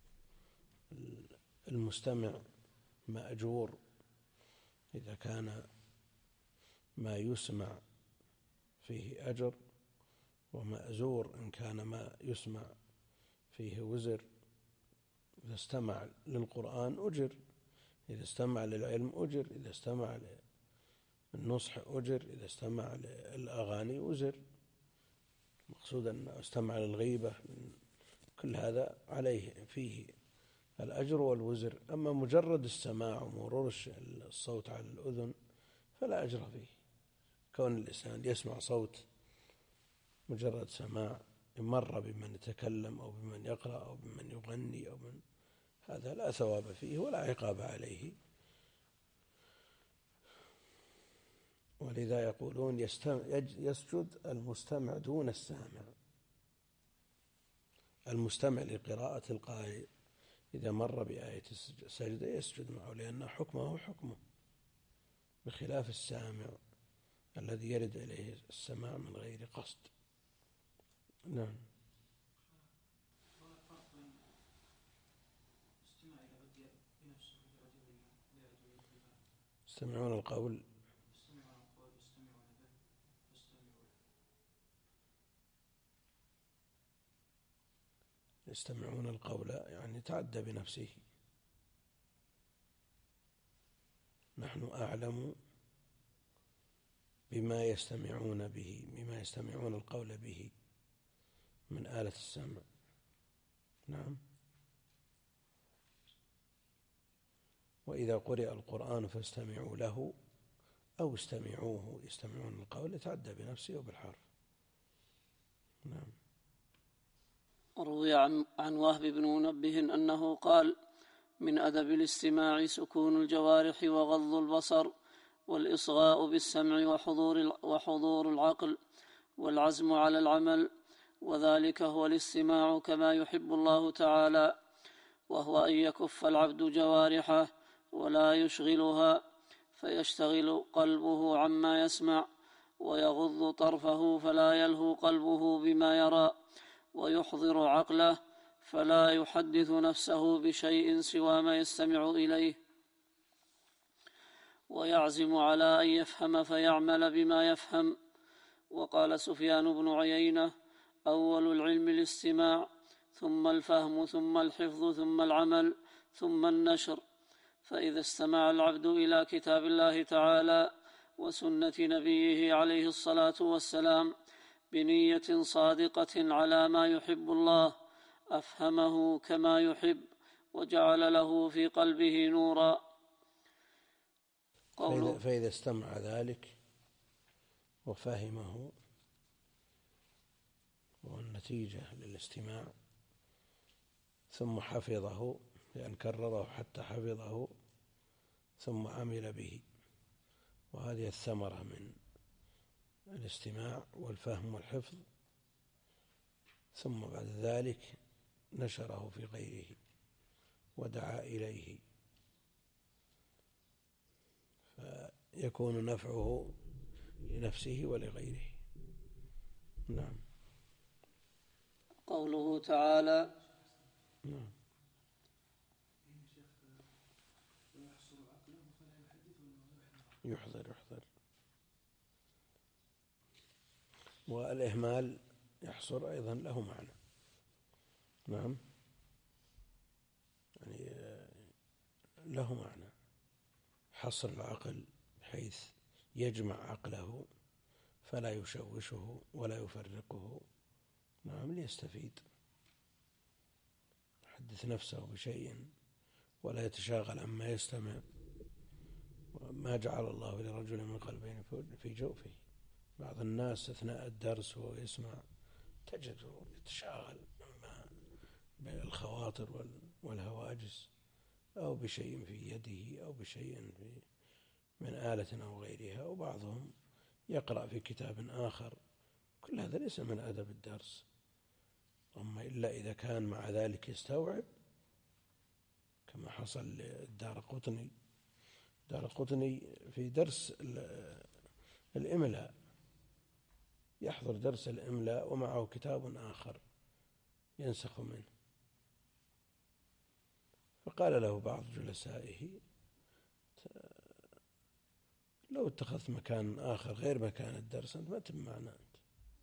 المستمع مأجور إذا كان ما يسمع فيه أجر، ومأزور إن كان ما يسمع فيه وزر. إذا استمع للقرآن أجر، إذا استمع للعلم أجر، إذا استمع للنصح أجر، إذا استمع للأغاني أجر. مقصود أن استمع للغيبة، كل هذا عليه فيه الأجر والوزر. أما مجرد السماع ومرور الصوت على الأذن فلا أجر فيه. كون الإنسان يسمع صوت مجرد سماع مر بمن يتكلم أو بمن يقرأ أو بمن يغني أو من هذا لا ثواب فيه ولا عقاب عليه. ولذا يقولون يسجد المستمع دون السامع. المستمع لقراءة القارئ إذا مر بآية السجدة يسجد معه لأن حكمه حكمه، بخلاف السامع الذي يرد إليه السماع من غير قصد. نعم. هناك فرق بين الاستماع إلى أودية بنفسه يستمعون القول يستمعون القول يستمعون به يستمعون يستمعون القول يعني تعدى بنفسه. نحن أعلم بما يستمعون به، بما يستمعون القول به من آلة السمع. نعم. وإذا قرئ القرآن فاستمعوا له أو استمعوه، يستمعون القول يتعدى بنفسه وبالحرف. نعم. روي عن, عن وهب بن منبه أنه قال: من أدب الاستماع سكون الجوارح وغض البصر والإصغاء بالسمع وحضور, وحضور العقل والعزم على العمل، وذلك هو الاستماع كما يحب الله تعالى، وهو أن يكف العبد جوارحه ولا يشغلها فيشتغل قلبه عما يسمع، ويغض طرفه فلا يلهو قلبه بما يرى، ويحضر عقله فلا يحدث نفسه بشيء سوى ما يستمع إليه، ويعزم على أن يفهم فيعمل بما يفهم. وقال سفيان بن عيينة: أول العلم الاستماع، ثم الفهم، ثم الحفظ، ثم العمل، ثم النشر. فإذا استمع العبد إلى كتاب الله تعالى وسنة نبيه عليه الصلاة والسلام بنية صادقة على ما يحب الله، أفهمه كما يحب وجعل له في قلبه نورا. فإذا, فإذا استمع ذلك وفهمه، والنتيجة للاستماع، ثم حفظه لأن كرره حتى حفظه، ثم عمل به، وهذه الثمرة من الاستماع والفهم والحفظ. ثم بعد ذلك نشره في غيره ودعا إليه، فيكون نفعه لنفسه ولغيره. نعم. قوله تعالى: نعم. يحضر يحضر والإهمال يحصر أيضا له معنى. نعم، يعني له معنى حصر العقل بحيث يجمع عقله فلا يشوشه ولا يفرقه. نعم، ليستفيد، يحدث نفسه بشيء ولا يتشاغل عما يستمع. ما جعل الله لرجل من قلبين في جوفه. بعض الناس أثناء الدرس وهو يسمع تجده يتشاغل بالخواطر والهواجس، أو بشيء في يده أو بشيء في من آلة أو غيرها، وبعضهم يقرأ في كتاب آخر. كل هذا ليس من أدب الدرس، أما إلا إذا كان مع ذلك يستوعب، كما حصل للدارقطني. الدارقطني في درس الإملاء يحضر درس الإملاء ومعه كتاب آخر ينسخ منه، فقال له بعض جلسائه: لو اتخذت مكان آخر غير مكان الدرس أنت ما تم معنا أنت.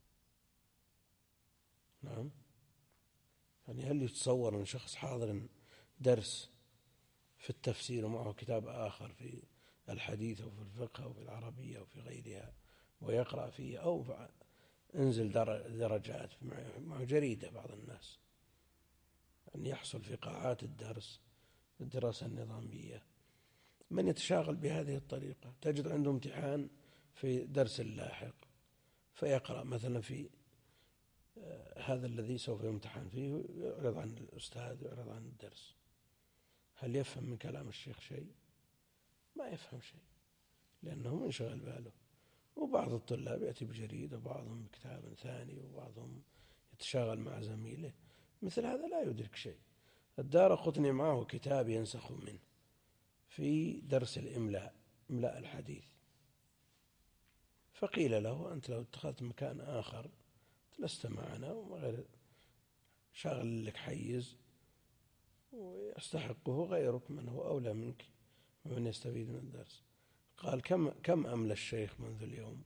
نعم، يعني هل يتصور أن شخص حاضر درس في التفسير ومعه كتاب آخر في الحديث أو في الفقه أو في العربية أو في غيرها ويقرأ فيه، أو انزل درجات معه جريدة بعض الناس، أن يحصل في قاعات الدرس الدراسة النظامية من يتشاغل بهذه الطريقة. تجد عنده امتحان في درس اللاحق فيقرأ مثلا في هذا الذي سوف يمتحن فيه، يعرض عن الأستاذ يعرض عن الدرس. هل يفهم من كلام الشيخ شيء؟ ما يفهم شيء، لأنه منشغل باله. وبعض الطلاب يأتي بجريد، وبعضهم بكتاب ثاني، وبعضهم يتشاغل مع زميله. مثل هذا لا يدرك شيء. الدارقطني معه كتاب ينسخ منه في درس الإملاء، إملاء الحديث، فقيل له: أنت لو اتخذت مكان آخر لست معنا وغير شاغل لك حيز ويستحقه غيرك من هو أولى منك ومن يستفيد من الدرس. قال كم كم أملى الشيخ منذ اليوم؟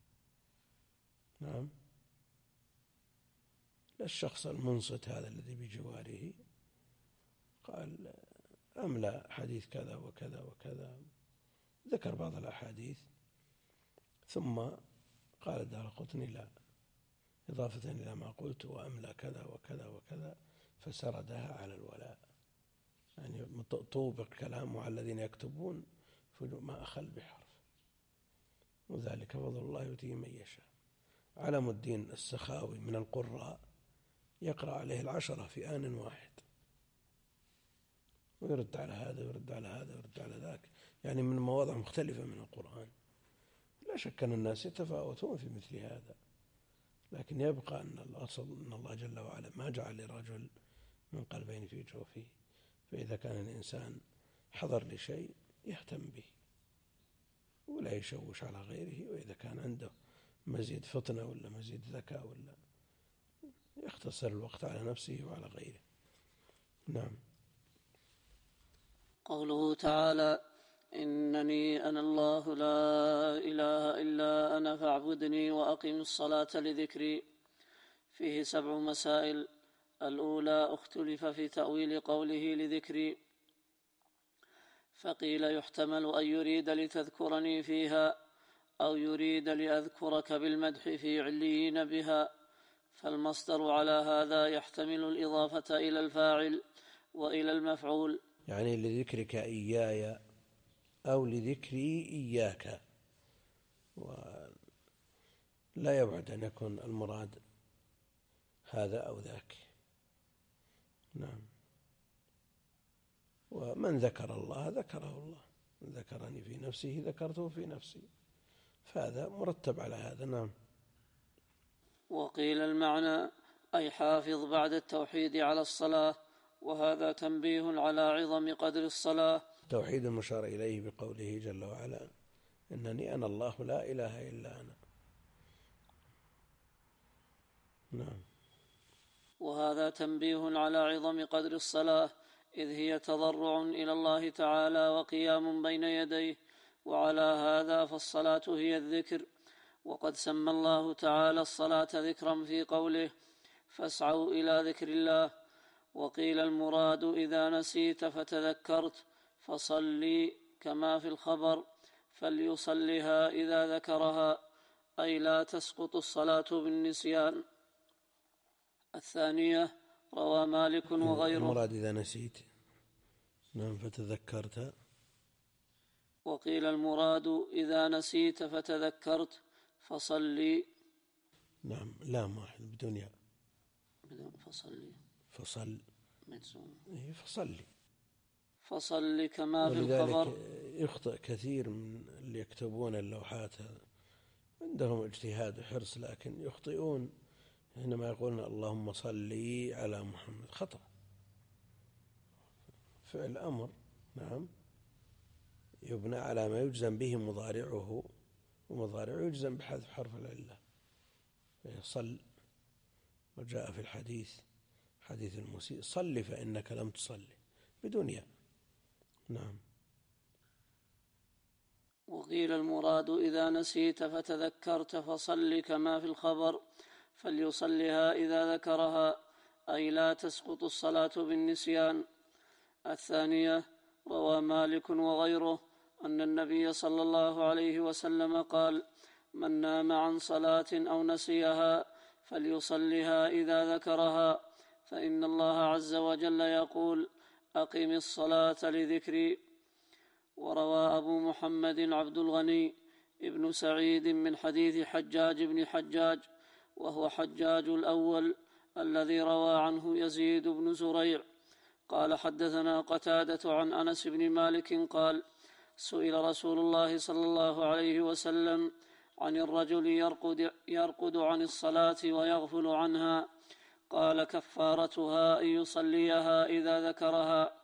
نعم، الشخص المنصت هذا الذي بجواره قال أملى حديث كذا وكذا وكذا، ذكر بعض الأحاديث، ثم قال الدارقطني لا، إضافة إلى ما قلت، وأملى كذا وكذا وكذا، فسردها على الولاء، يعني طوبق كلامه على الذين يكتبون ما أخل بحرف، وذلك فضل الله يؤتيه من يشاء. علم الدين السخاوي من القراء يقرأ عليه العشرة في آن واحد، ويرد على هذا ويرد على هذا ويرد على ذاك، يعني من مواضع مختلفة من القرآن. لا شك أن الناس يتفاوتون في مثل هذا، لكن يبقى أن الأصل أن الله جل وعلا ما جعل لرجل من قلبين في جوفه، فإذا كان الإنسان حضر لشيء يهتم به ولا يشوش على غيره، وإذا كان عنده مزيد فطنة ولا مزيد ذكاء ولا يختصر الوقت على نفسه وعلى غيره. نعم. قوله تعالى: إنني أنا الله لا إله إلا أنا فاعبدني وأقم الصلاة لذكري، فيه سبع مسائل. الأولى: اختلف في تأويل قوله لذكري، فقيل يحتمل أن يريد لتذكرني فيها، أو يريد لأذكرك بالمدح في عليين بها، فالمصدر على هذا يحتمل الإضافة إلى الفاعل وإلى المفعول، يعني لذكرك إياي أو لذكري إياك، ولا يبعد أن يكون المراد هذا أو ذاك. نعم. ومن ذكر الله ذكره الله، من ذكرني في نفسه ذكرته في نفسي، فهذا مرتب على هذا. نعم. وقيل المعنى أي حافظ بعد التوحيد على الصلاة، وهذا تنبيه على عظم قدر الصلاة. توحيد المشار إليه بقوله جل وعلا: إنني أنا الله لا إله إلا أنا. نعم. وهذا تنبيه على عظم قدر الصلاة، إذ هي تضرع إلى الله تعالى وقيام بين يديه، وعلى هذا فالصلاة هي الذكر. وقد سمى الله تعالى الصلاة ذكرا في قوله: فاسعوا إلى ذكر الله. وقيل المراد إذا نسيت فتذكرت فصلي، كما في الخبر: فليصلها إذا ذكرها، أي لا تسقط الصلاة بالنسيان. الثانية: روى مالك وغيره. المراد إذا نسيت. نعم. فتذكرت. وقيل المراد إذا نسيت فتذكرت فصلي. نعم. لا واحد بدون ياء. بدون فصلي. فصل. مجزوم. إيه فصلي. فصل كما في الخبر. يخطئ كثير من اللي يكتبون اللوحات، عندهم اجتهاد وحرص، لكن يخطئون حينما يقولون اللهم صلي على محمد. خطأ، فعل أمر. نعم. يبنى على ما يجزم به مضارعه، ومضارعه يجزم بحذف حرف العلة، فيصل. وجاء في الحديث حديث المسيء: صل فإنك لم تصلي، بدون ياء. نعم. وقيل المراد إذا نسيت فتذكرت فصل كما في الخبر: فليصلها إذا ذكرها، أي لا تسقط الصلاة بالنسيان. الثانية: روى مالك وغيره أن النبي صلى الله عليه وسلم قال: من نام عن صلاة أو نسيها فليصلها إذا ذكرها، فإن الله عز وجل يقول: أقم الصلاة لذكري. وروى أبو محمد عبد الغني ابن سعيد من حديث حجاج بن حجاج، وهو حجاج الأول الذي روى عنه يزيد بن زريع، قال: حدثنا قتادة عن أنس بن مالك قال: سئل رسول الله صلى الله عليه وسلم عن الرجل يرقد, يرقد عن الصلاة ويغفل عنها، قال: كفارتها أن يصليها إذا ذكرها.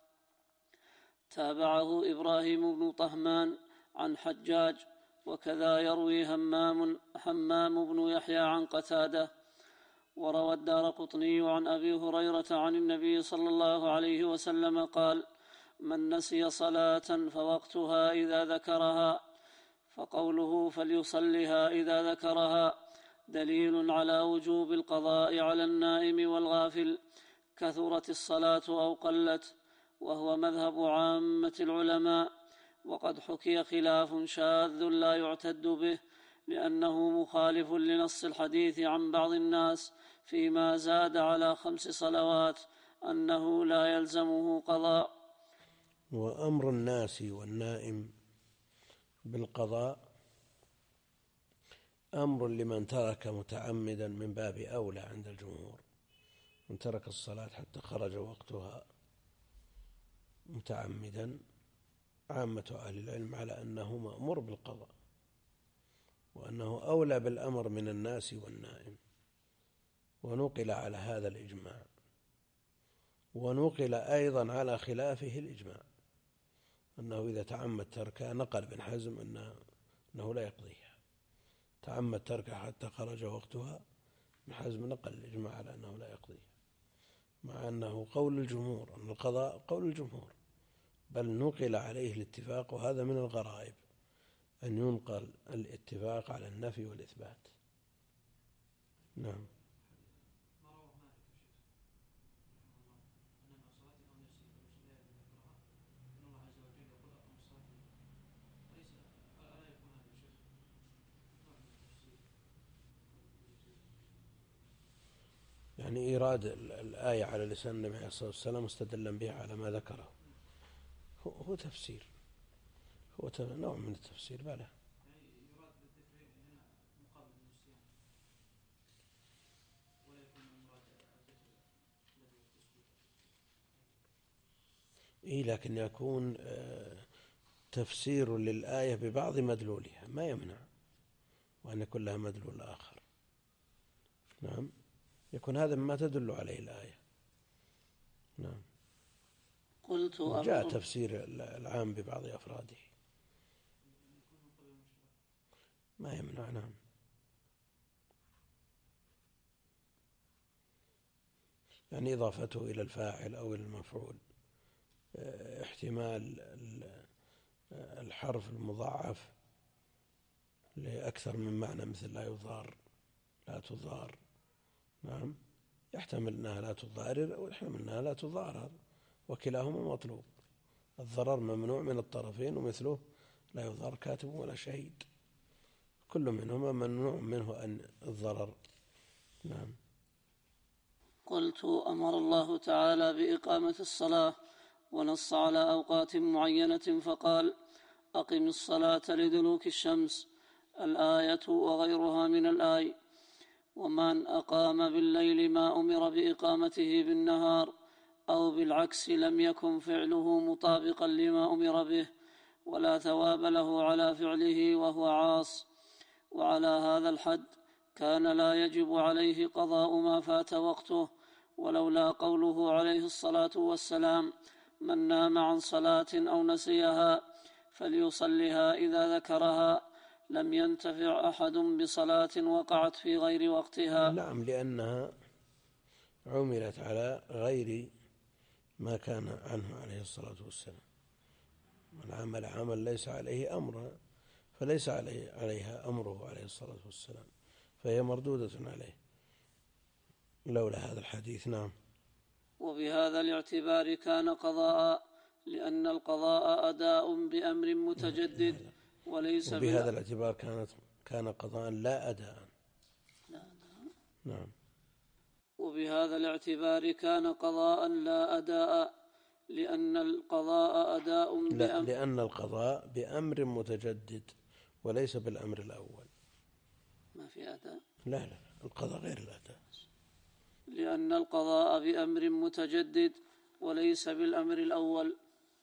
تابعه إبراهيم بن طهمان عن حجاج، وكذا يروي همام, همام بن يحيى عن قتادة. وروى الدارقطني عن أبي هريرة عن النبي صلى الله عليه وسلم قال: من نسي صلاة فوقتها إذا ذكرها، فقوله فليصلها إذا ذكرها دليل على وجوب القضاء على النائم والغافل، كثرت الصلاة أو قلت، وهو مذهب عامة العلماء. وقد حكي خلاف شاذ لا يعتد به، لأنه مخالف لنص الحديث عن بعض الناس فيما زاد على خمس صلوات أنه لا يلزمه قضاء. وأمر الناس والنائم بالقضاء أمر لمن ترك متعمدا من باب أولى عند الجمهور. من ترك الصلاة حتى خرج وقتها متعمدا، عامة أهل العلم على أنه مأمور بالقضاء، وأنه أولى بالأمر من الناس والنائم. ونقل على هذا الإجماع، ونقل أيضا على خلافه الإجماع، أنه إذا تعمد تركها، نقل ابن حزم أنه, أنه لا يقضيها، تعمد تركها حتى خرج وقتها، ابن حزم نقل الإجماع على أنه لا يقضيها، مع أنه قول الجمهور، أن القضاء قول الجمهور، بل نقل عليه الاتفاق. وهذا من الغرائب أن ينقل الاتفاق على النفي والإثبات. نعم. يعني إيراد الآية على لسان النبي عليه الصلاة والسلام مستدلا بها على ما ذكره هو تفسير، هو نوع من التفسير. بلى يراد بالذكر هنا مقابل النسيان، ولا يكون المراد الذكر الذي يتصل. إيه، لكن يكون تفسير للآية ببعض مدلولها ما يمنع، وأن يكون لها مدلول آخر. نعم، يكون هذا مما تدل عليه الآية. نعم. قلت جاء تفسير العام ببعض أفراده ما يمنع. نعم. يعني إضافته إلى الفاعل أو إلى المفعول، احتمال الحرف المضاعف لأكثر من معنى، مثل لا يضار، لا تضار. نعم، يحتمل أنها لا تضارر أو يحتمل أنها لا تضارر، وكلاهما مطلوب. الضرر ممنوع من الطرفين، ومثله لا يضار كاتب ولا شهيد، كل منهما ممنوع منه أن الضرر. نعم. قلت: أمر الله تعالى بإقامة الصلاة ونص على أوقات معينة فقال: أقم الصلاة لدلوك الشمس، الآية وغيرها من الآي. ومن أقام بالليل ما أمر بإقامته بالنهار أو بالعكس لم يكن فعله مطابقا لما أمر به، ولا ثواب له على فعله وهو عاص. وعلى هذا الحد كان لا يجب عليه قضاء ما فات وقته، ولولا قوله عليه الصلاة والسلام: من نام عن صلاة أو نسيها فليصلها إذا ذكرها، لم ينتفع أحد بصلاة وقعت في غير وقتها. نعم، لأنها عملت على غير ما كان عنه عليه الصلاة والسلام. من عمل عمل ليس عليه أمر فليس عليه عليها أمره عليه الصلاة والسلام، فهي مردودة عليه لولا هذا الحديث. نعم. وبهذا الاعتبار كان قضاء، لأن القضاء أداء بأمر متجدد وليس. وبهذا الاعتبار كانت كان قضاء لا أداء. لا أداء. نعم. وبهذا الاعتبار كان قضاء لا أداء، لأن القضاء أداء لا بأمر لأن القضاء بأمر متجدد وليس بالأمر الأول. ما في أداء. لا لا القضاء غير الأداء. لأن القضاء بأمر متجدد وليس بالأمر الأول.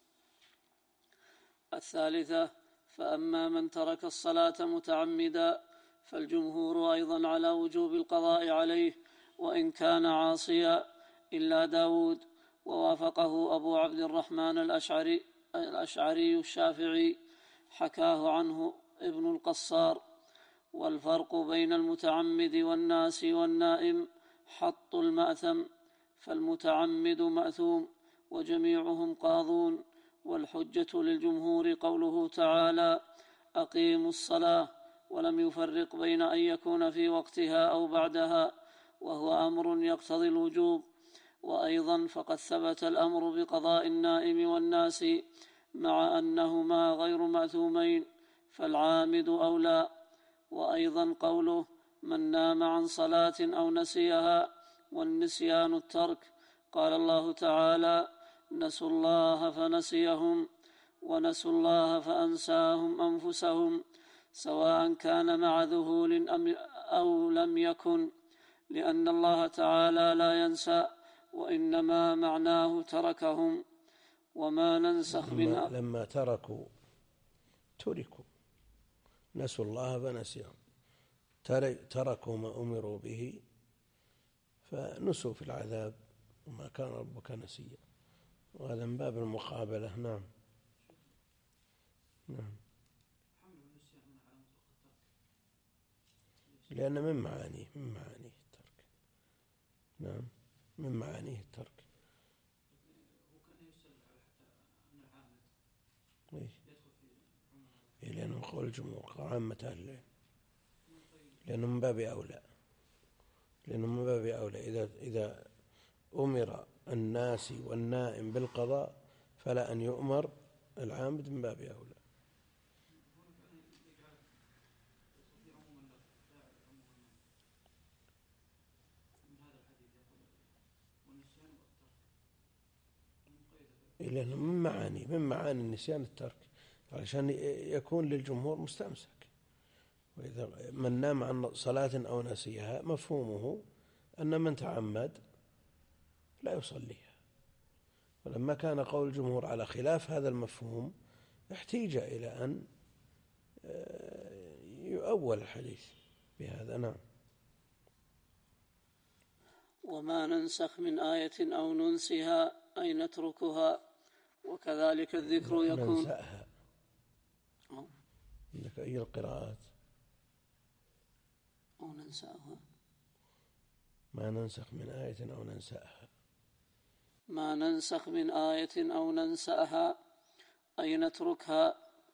الثالثة: فأما من ترك الصلاة متعمدا فالجمهور أيضا على وجوب القضاء عليه وإن كان عاصيا، إلا داود، ووافقه أبو عبد الرحمن الأشعري, الأشعري الشافعي، حكاه عنه ابن القصار. والفرق بين المتعمد والناس والنائم حط المأثم، فالمتعمد مأثوم، وجميعهم قاضون. والحجة للجمهور قوله تعالى: أقيموا الصلاة، ولم يفرق بين أن يكون في وقتها أو بعدها، وهو أمر يقتضي الوجوب. وأيضا فقد ثبت الأمر بقضاء النائم والناس مع أنهما غير مأثومين، فالعامد أولى. وأيضا قوله: من نام عن صلاة أو نسيها، والنسيان الترك. قال الله تعالى: نسوا الله فنسيهم، ونسوا الله فأنساهم أنفسهم، سواء كان مع ذهول أو لم يكن، لأن الله تعالى لا ينسى، وإنما معناه تركهم. وما ننسخ من لما, لما تركوا تركوا، نسوا الله فنسيهم، تركوا ما أمروا به فنسوا في العذاب، وما كان ربك نسيا. وهذا من باب المقابلة. نعم نعم لأن من معانيه من معانيه الترك. نعم من معانيه الترك. إيه لأنه قول الجمهور عامة أهل العلم، لأنه من باب أولى لأنه من باب أولى إذا إذا أمر الناس والنائم بالقضاء فلا أن يؤمر العامد من باب أولى. لأنه من معاني من معاني النسيان الترك، علشان يكون للجمهور مستمسك. وإذا من نام عن صلاة أو نسيها مفهومه أن من تعمد لا يصليها، ولما كان قول الجمهور على خلاف هذا المفهوم احتيج إلى أن يؤول الحديث بهذا. نعم. وما ننسخ من آية أو ننسها أي نتركها، وكذلك الذكر يكون ننسأها. عندك أي القراءات؟ أو ننسأها. ما ننسخ من آية أو ننسأها. ما ننسخ من آية أو ننسأها أي نتركها،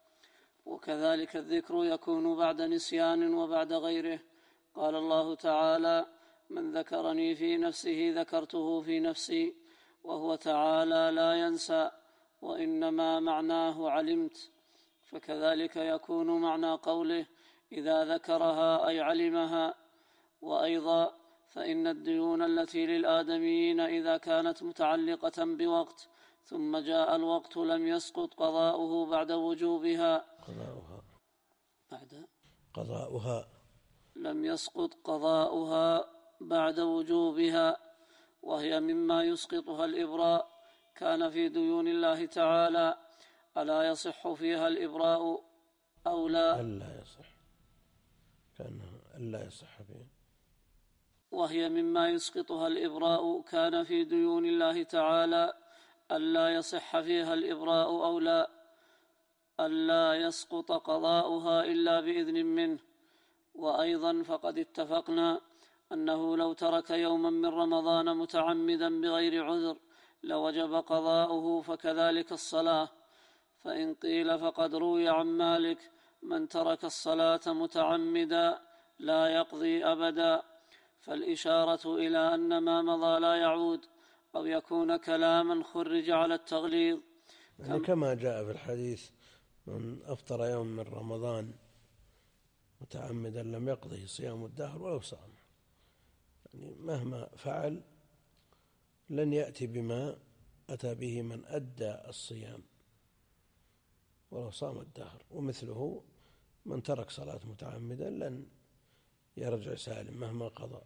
وكذلك الذكر يكون بعد نسيان وبعد غيره. قال الله تعالى: من ذكرني في نفسه ذكرته في نفسي، وهو تعالى لا ينسى، وإنما معناه علمت. فكذلك يكون معنى قوله: إذا ذكرها أي علمها. وأيضا فإن الديون التي للآدميين إذا كانت متعلقة بوقت ثم جاء الوقت لم يسقط قضاؤه بعد وجوبها قضاؤها بعد قضاؤها لم يسقط قضاؤها بعد وجوبها، وهي مما يسقطها الإبراء. كان في ديون الله تعالى ألا يصح فيها الإبراء أو لا؟ ألا يصح، كأنه ألا يصح فيها. وهي مما يسقطها الإبراء. كان في ديون الله تعالى ألا يصح فيها الإبراء أو لا، ألا يسقط قضاؤها إلا بإذن منه. وأيضا فقد اتفقنا أنه لو ترك يوما من رمضان متعمدا بغير عذر لوجب قضاؤه، فكذلك الصلاة. فإن قيل فقد روي عن مالك: من ترك الصلاة متعمدا لا يقضي أبدا. فالإشارة إلى أن ما مضى لا يعود، أو يكون كلاما خرج على التغليظ، يعني كما جاء في الحديث: من أفطر يوم من رمضان متعمدا لم يقضه صيام الدهر ولو صام. يعني مهما فعل لن يأتي بما أتى به من أدى الصيام ولو صام الدهر. ومثله من ترك صلاة متعمدا لن يرجع سالم مهما قضى.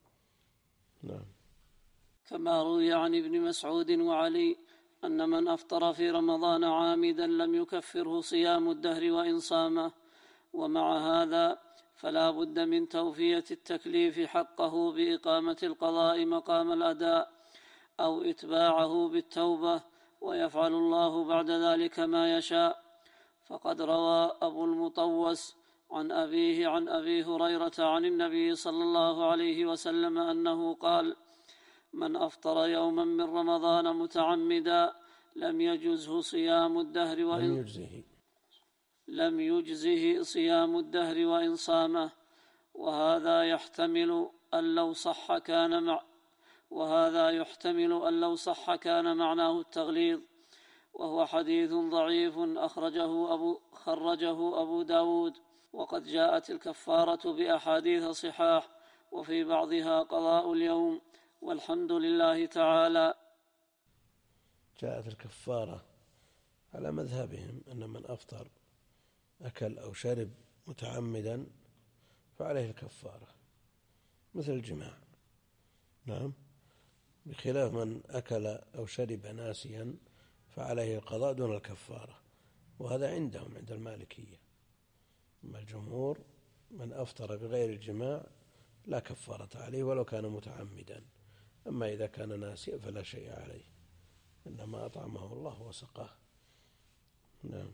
نعم. كما روي عن ابن مسعود وعلي أن من أفطر في رمضان عامدا لم يكفره صيام الدهر وإن صامه. ومع هذا فلا بد من توفية التكليف حقه بإقامة القضاء مقام الأداء أو إتباعه بالتوبة، ويفعل الله بعد ذلك ما يشاء. فقد روى أبو المطوس عن أبيه عن أبي هريرة عن النبي صلى الله عليه وسلم أنه قال: من أفطر يوما من رمضان متعمدا لم يجزه صيام الدهر وإن لم يجزه لم يجزه صيام الدهر وإن صامه. وهذا يحتمل أن لو صح كان مع وهذا يحتمل أن لو صح كان معناه التغليظ، وهو حديث ضعيف أخرجه أبو, خرجه أبو داود. وقد جاءت الكفارة بأحاديث صحاح، وفي بعضها قضاء اليوم، والحمد لله تعالى. جاءت الكفارة على مذهبهم أن من أفطر أكل أو شرب متعمدا فعليه الكفارة مثل الجماع، نعم، بخلاف من أكل أو شرب ناسيا فعليه القضاء دون الكفارة، وهذا عندهم عند المالكية. أما الجمهور من أفطر بغير الجماع لا كفارة عليه ولو كان متعمدا، أما إذا كان ناسيا فلا شيء عليه، إنما أطعمه الله وسقاه. نعم.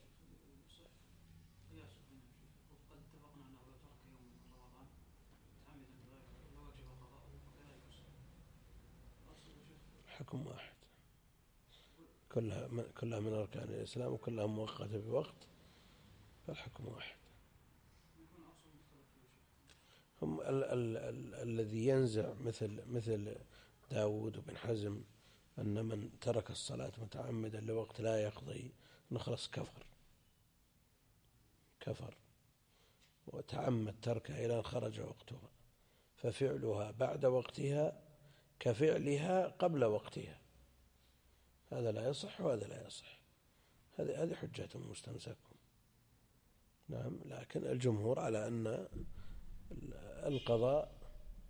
حكم واحد، كلها من, كلها من أركان الإسلام وكلها مؤقتة بوقت، فالحكم واحد. هم ال ال ال الذي ينزع مثل مثل داود وبن حزم أن من ترك الصلاة متعمدا لوقت لا يقضي نخلص كفر كفر وتعمد تركها إلى أن خرج وقتها، ففعلها بعد وقتها كفعلها قبل وقتها، هذا لا يصح وهذا لا يصح، هذه هذه حجتهم مستمسكهم. نعم، لكن الجمهور على أن القضاء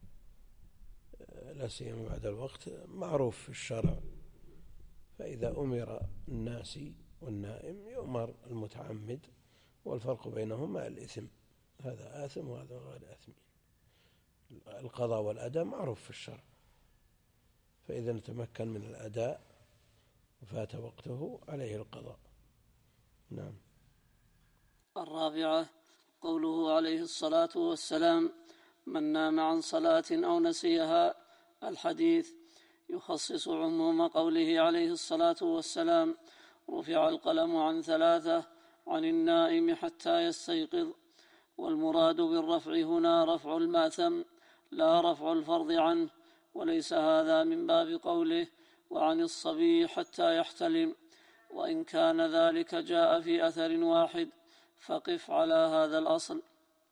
لا سيما بعد الوقت معروف في الشرع، فإذا أمر الناسي والنائم يؤمر المتعمد، والفرق بينهما الإثم، هذا آثم وهذا غير آثمين. القضاء والأداء معروف في الشرع، فإذا نتمكن من الأداء وفات وقته عليه القضاء. نعم. الرابعة قوله عليه الصلاة والسلام: من نام عن صلاة أو نسيها. الحديث يخصص عموم قوله عليه الصلاة والسلام: رفع القلم عن ثلاثة، عن النائم حتى يستيقظ. والمراد بالرفع هنا رفع المأثم لا رفع الفرض عنه، وليس هذا من باب قوله وعن الصبي حتى يحتلم، وإن كان ذلك جاء في أثر واحد، فقف على هذا الأصل.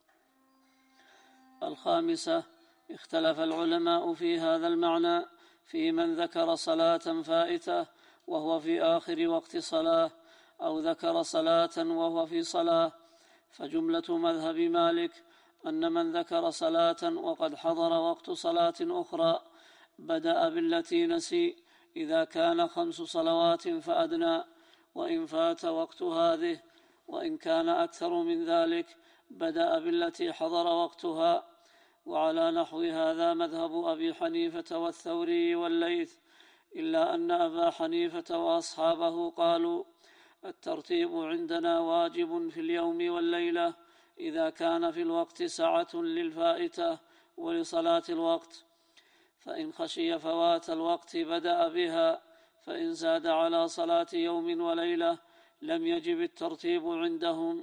الخامسة اختلف العلماء في هذا المعنى في من ذكر صلاة فائتة وهو في آخر وقت صلاة، أو ذكر صلاة وهو في صلاة. فجملة مذهب مالك أن من ذكر صلاة وقد حضر وقت صلاة أخرى بدأ بالتي نسي إذا كان خمس صلوات فأدنى، وإن فات وقت هذه، وإن كان أكثر من ذلك بدأ بالتي حضر وقتها. وعلى نحو هذا مذهب أبي حنيفة والثوري والليث، إلا أن أبا حنيفة وأصحابه قالوا: الترتيب عندنا واجب في اليوم والليلة إذا كان في الوقت سعة للفائتة ولصلاة الوقت، فإن خشي فوات الوقت بدأ بها، فإن زاد على صلاة يوم وليلة لم يجب الترتيب عندهم.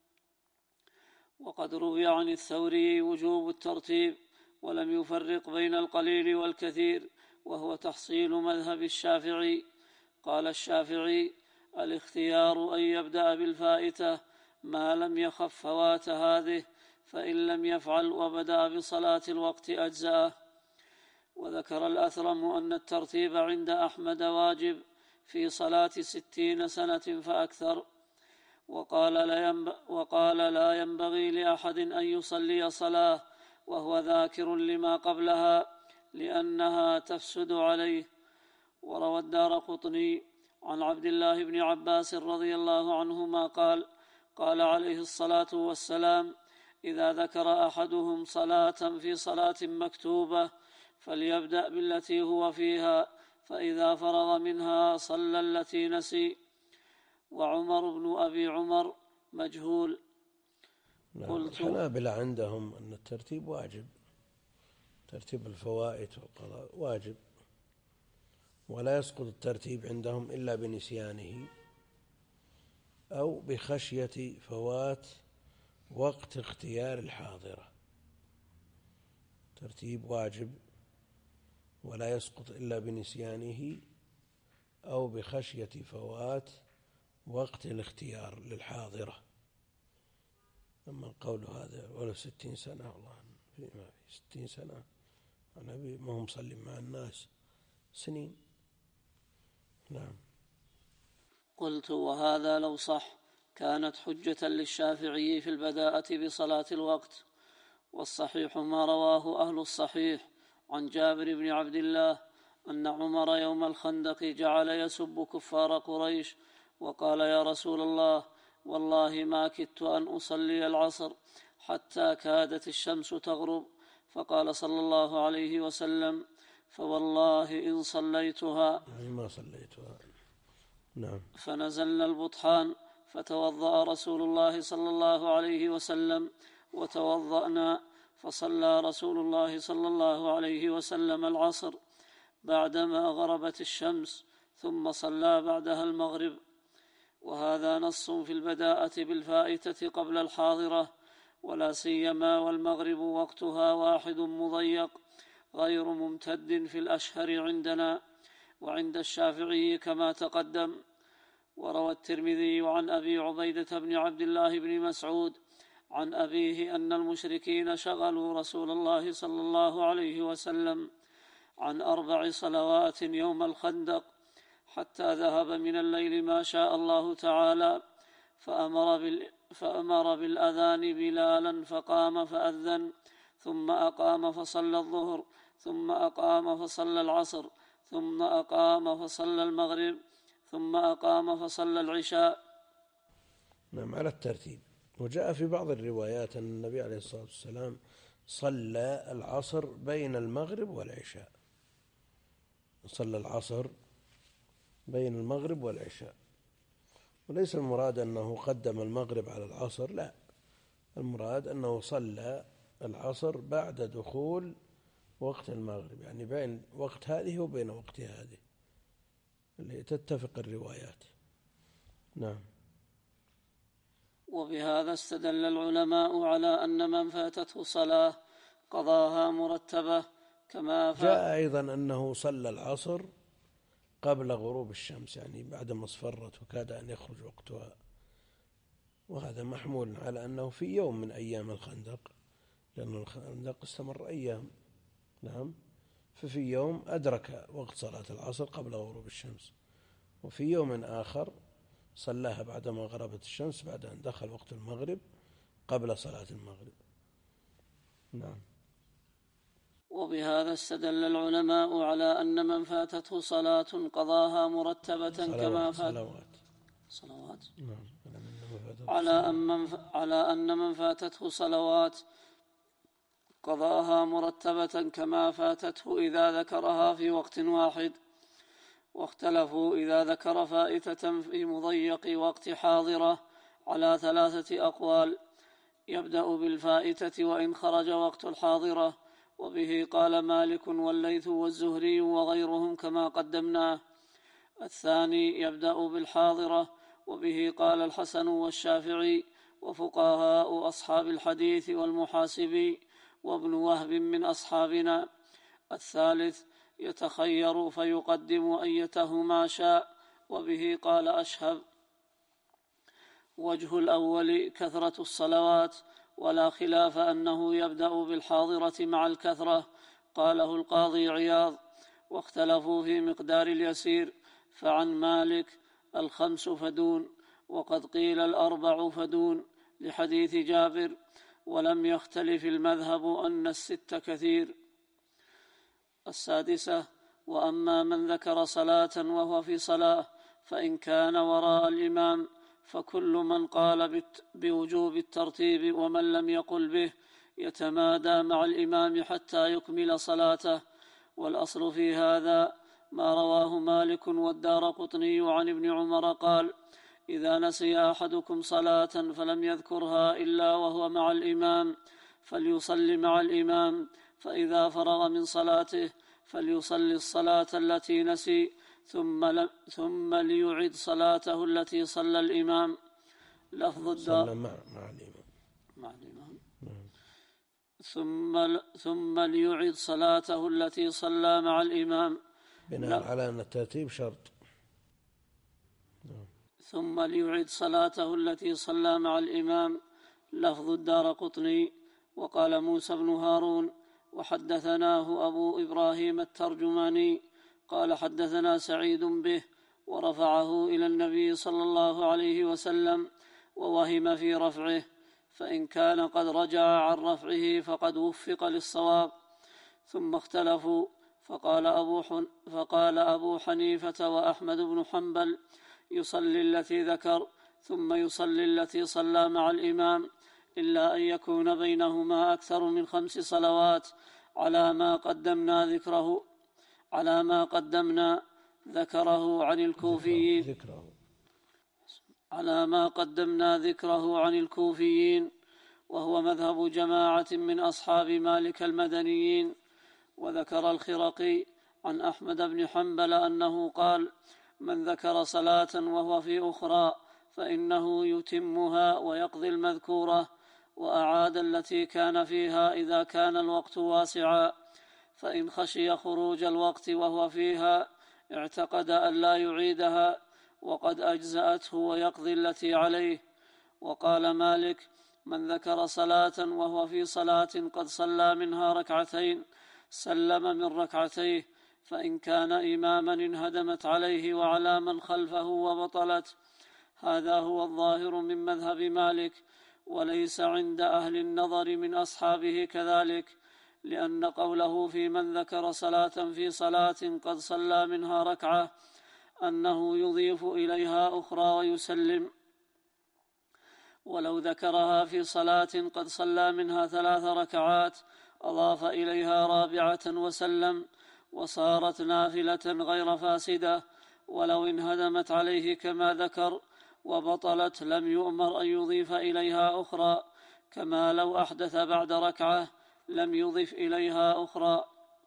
وقد روي عن الثوري وجوب الترتيب، ولم يفرق بين القليل والكثير، وهو تحصيل مذهب الشافعي. قال الشافعي: الاختيار أن يبدأ بالفائتة ما لم يخف فوات هذه، فإن لم يفعل وبدأ بصلاة الوقت أجزأه. وذكر الأثرم أن الترتيب عند أحمد واجب في صلاة ستين سنة فأكثر، وقال لا, ينب... وقال لا ينبغي لأحد أن يصلي صلاة وهو ذاكر لما قبلها لأنها تفسد عليه. وروى الدارقطني عن عبد الله بن عباس رضي الله عنهما قال: قال عليه الصلاة والسلام: إذا ذكر أحدهم صلاة في صلاة مكتوبة فليبدأ بالتي هو فيها، فإذا فرغ منها صلى التي نسي. وعمر بن أبي عمر مجهول. قلت الحنابلة عندهم أن الترتيب واجب، ترتيب الفوائد والقضاء واجب، ولا يسقط الترتيب عندهم إلا بنسيانه أو بخشية فوات وقت اختيار الحاضرة. ترتيب واجب ولا يسقط إلا بنسيانه أو بخشية فوات وقت الاختيار للحاضرة. أما القول هذا ولو ستين سنة، والله في ما في ستين سنة أنا ما هم مصلي مع الناس سنين. نعم. قلت وهذا لو صح كانت حجة للشافعي في البداءة بصلاة الوقت، والصحيح ما رواه أهل الصحيح عن جابر بن عبد الله أن عمر يوم الخندق جعل يسب كفار قريش وقال يا رسول الله والله ما كدت أن أصلي العصر حتى كادت الشمس تغرب، فقال صلى الله عليه وسلم فوالله إن صليتها يعني ما صليتها. نعم. فنزلنا البطحان فتوضأ رسول الله صلى الله عليه وسلم وتوضأنا، فصلى رسول الله صلى الله عليه وسلم العصر بعدما غربت الشمس، ثم صلى بعدها المغرب. وهذا نص في البداءة بالفائتة قبل الحاضرة، ولا سيما والمغرب وقتها واحد مضيق غير ممتد في الأشهر عندنا وعند الشافعي كما تقدم. وروى الترمذي عن أبي عبيدة بن عبد الله بن مسعود عن أبيه أن المشركين شغلوا رسول الله صلى الله عليه وسلم عن أربع صلوات يوم الخندق حتى ذهب من الليل ما شاء الله تعالى، فأمر, بال فأمر بالأذان بلالا فقام فأذن، ثم أقام فصلى الظهر، ثم أقام فصلى العصر، ثم أقام فصلى المغرب، ثم أقام فصلى العشاء. نعم، على الترتيب. وجاء في بعض الروايات أن النبي عليه الصلاة والسلام صلى العصر بين المغرب والعشاء، صلى العصر بين المغرب والعشاء. وليس المراد أنه قدم المغرب على العصر، لا، المراد أنه صلى العصر بعد دخول وقت المغرب، يعني بين وقت هذه وبين وقت هذه اللي تتفق الروايات. نعم. وبهذا استدل العلماء على أن من فاتته صلاة قضاها مرتبة كما فات. جاء أيضا أنه صلى العصر قبل غروب الشمس، يعني بعد ما اصفرت وكاد أن يخرج وقتها، وهذا محمول على أنه في يوم من أيام الخندق، لأن الخندق استمر أيام. نعم. ففي يوم أدرك وقت صلاة العصر قبل غروب الشمس، وفي يوم آخر صلاها بعدما غربت الشمس بعد أن دخل وقت المغرب قبل صلاة المغرب. نعم. وبهذا استدل العلماء على أن من فاتته صلاة قضاها مرتبة كما فات صلوات صلوات نعم. على أن من ف... على أن من فاتته صلوات قضاها مرتبة كما فاتته إذا ذكرها في وقت واحد. واختلفوا إذا ذكر فائتة في مضيق وقت حاضرة على ثلاثة أقوال: يبدأ بالفائتة وإن خرج وقت الحاضرة، وبه قال مالك والليث والزهري وغيرهم كما قدمناه. الثاني يبدأ بالحاضرة، وبه قال الحسن والشافعي وفقهاء أصحاب الحديث والمحاسبي وابن وهب من أصحابنا. الثالث يتخير فيقدم أيته ما شاء، وبه قال أشهب. وجه الأول كثرة الصلوات، ولا خلاف أنه يبدأ بالحاضرة مع الكثرة، قاله القاضي عياض. واختلفوا في مقدار اليسير، فعن مالك الخمس فدون، وقد قيل الأربع فدون لحديث جابر، ولم يختلف المذهب أن الست كثير. السادسة: وأما من ذكر صلاة وهو في صلاة فإن كان وراء الإمام فكل من قال بوجوب الترتيب ومن لم يقل به يتمادى مع الإمام حتى يكمل صلاته. والأصل في هذا ما رواه مالك والدارقطني عن ابن عمر قال: إذا نسي أحدكم صلاة فلم يذكرها إلا وهو مع الإمام فليصلي مع الإمام، فإذا فرغ من صلاته فليصلي الصلاة التي نسي ثم, ثم ليعد صلاته التي صلى الإمام. لفظ الدار صلى مع, مع الإمام, مع الإمام. ثم, ثم ليعد صلاته التي صلى مع الإمام بناء على أن الترتيب شرط. ثم ليعد صلاته التي صلى مع الإمام. لفظ الدارقطني. وقال موسى بن هارون وحدثناه أبو إبراهيم الترجماني قال حدثنا سعيد به ورفعه إلى النبي صلى الله عليه وسلم ووهم في رفعه، فإن كان قد رجع عن رفعه فقد وفق للصواب. ثم اختلفوا فقال أبو, حن فقال أبو حنيفة وأحمد بن حنبل يصلي التي ذكر ثم يصلي التي صلى مع الإمام، إلا أن يكون بينهما أكثر من خمس صلوات على ما قدمنا ذكره على ما قدمنا ذكره عن الكوفيين ذكره على ما قدمنا ذكره عن الكوفيين، وهو مذهب جماعة من أصحاب مالك المدنيين. وذكر الخرقي عن أحمد بن حنبل أنه قال: من ذكر صلاة وهو في أخرى فإنه يتمها ويقضي المذكورة، وأعاد التي كان فيها إذا كان الوقت واسعا، فإن خشي خروج الوقت وهو فيها اعتقد أن لا يعيدها وقد أجزأته ويقضي التي عليه. وقال مالك: من ذكر صلاة وهو في صلاة قد صلى منها ركعتين سلم من ركعتيه، فإن كان إماما انهدمت عليه وعلى من خلفه وبطلت. هذا هو الظاهر من مذهب مالك، وليس عند أهل النظر من أصحابه كذلك، لأن قوله في من ذكر صلاة في صلاة قد صلى منها ركعة أنه يضيف إليها أخرى ويسلم، ولو ذكرها في صلاة قد صلى منها ثلاث ركعات أضاف إليها رابعة وسلم، وصارت نافلة غير فاسدة، ولو انهدمت عليه كما ذكر وبطلت لم يؤمر أن يضيف إليها أخرى، كما لو أحدث بعد ركعة لم يضف إليها أخرى.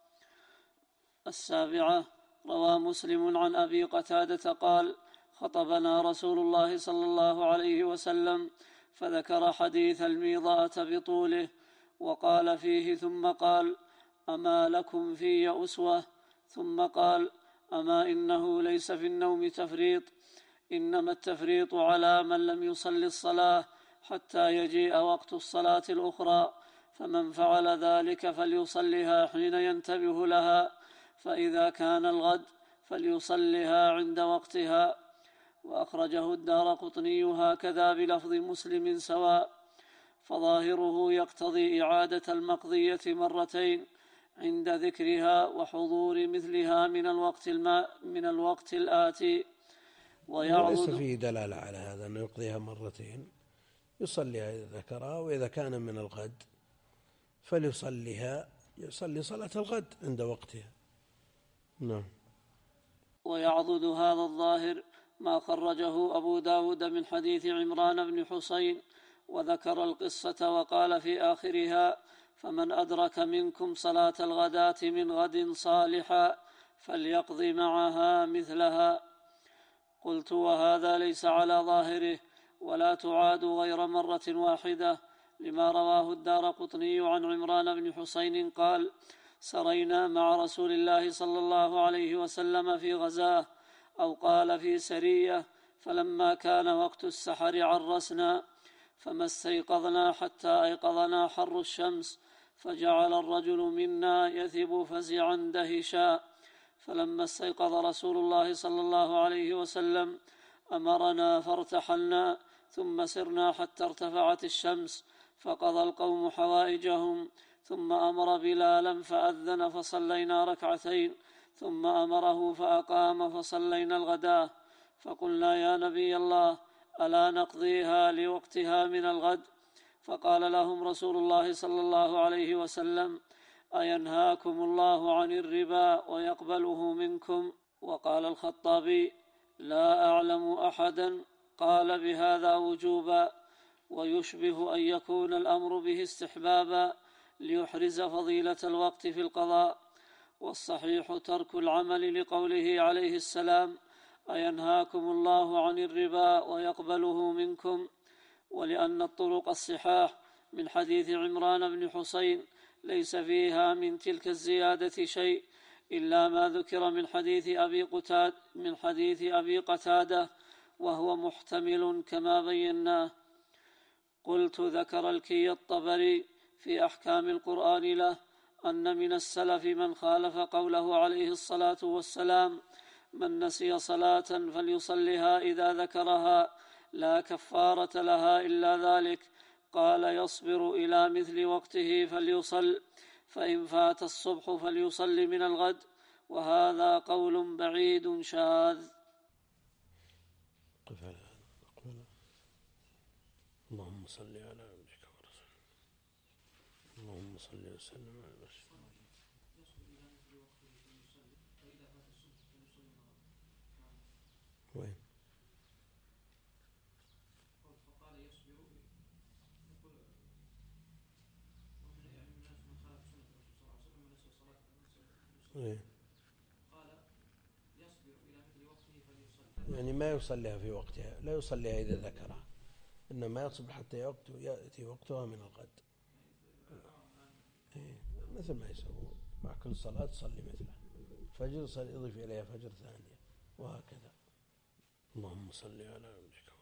السابعة: روى مسلم عن أبي قتادة قال: خطبنا رسول الله صلى الله عليه وسلم فذكر حديث الميضاءة بطوله وقال فيه ثم قال: أما لكم في أسوة؟ ثم قال: أما إنه ليس في النوم تفريط، إنما التفريط على من لم يصل الصلاة حتى يجيء وقت الصلاة الأخرى، فمن فعل ذلك فليصلها حين ينتبه لها، فإذا كان الغد فليصلها عند وقتها. وأخرجه الدارقطني هكذا بلفظ مسلم سواء، فظاهره يقتضي إعادة المقضية مرتين عند ذكرها وحضور مثلها من الوقت الماء من الوقت الآتي. وليس فيه دلالة على هذا أنه يقضيها مرتين، يصليها إذا ذكرها، وإذا كان من الغد فليصليها يصلي صلاة الغد عند وقتها. نعم. ويعضد هذا الظاهر ما خرجه أبو داود من حديث عمران بن حسين، وذكر القصة وقال في آخرها: فمن أدرك منكم صلاة الغداة من غد صالحا فليقض معها مثلها. قلت: وهذا ليس على ظاهره، ولا تعاد غير مرة واحدة، لما رواه الدارقطني عن عمران بن حسين قال: سرينا مع رسول الله صلى الله عليه وسلم في غزاه، أو قال في سرية، فلما كان وقت السحر عرسنا، فما استيقظنا حتى أيقظنا حر الشمس، فجعل الرجل منا يثب فزعا دهشا، فلما استيقظ رسول الله صلى الله عليه وسلم أمرنا فارتحلنا، ثم سرنا حتى ارتفعت الشمس، فقضى القوم حوائجهم، ثم أمر بلالا فأذن فصلينا ركعتين، ثم أمره فأقام فصلينا الغداة، فقلنا: يا نبي الله، ألا نقضيها لوقتها من الغد؟ فقال لهم رسول الله صلى الله عليه وسلم: أينهاكم الله عن الربا ويقبله منكم؟ وقال الخطابي: لا أعلم أحدا قال بهذا وجوبا، ويشبه أن يكون الأمر به استحبابا ليحرز فضيلة الوقت في القضاء. والصحيح ترك العمل لقوله عليه السلام: أينهاكم الله عن الربا ويقبله منكم، ولأن الطرق الصحاح من حديث عمران بن حسين ليس فيها من تلك الزيادة شيء إلا ما ذكر من حديث أبي قتادة من حديث أبي قتادة وهو محتمل كما بيناه. قلت: ذكر الكي الطبري في أحكام القرآن له أن من السلف من خالف قوله عليه الصلاة والسلام: من نسي صلاة فليصلها إذا ذكرها لا كفارة لها إلا ذلك. قال: يصبر إلى مثل وقته فليصل، فإن فات الصبح فليصل من الغد. وهذا قول بعيد شاذ. قف على هذا. أقول: اللهم صل على عبدك ورسولك، اللهم صل وسلم على رسولك. وين؟ فقال يصبر، يقول ومن يعني الناس من خالف سنة الرسول صلى الله عليه وسلم ونسي صلاة وين؟ قال يصبر إلى مثل وقته فليصلي، يعني ما يصليها في وقتها، لا يصليها إذا ذكرها، إنما يصبر حتى يأتي وقتها من الغد. إيه، مثل ما يسوون مع كل صلاة تصلي مثله، فجر صلي يضيف إليها فجر ثانية، وهكذا. اللهم صل على عبدك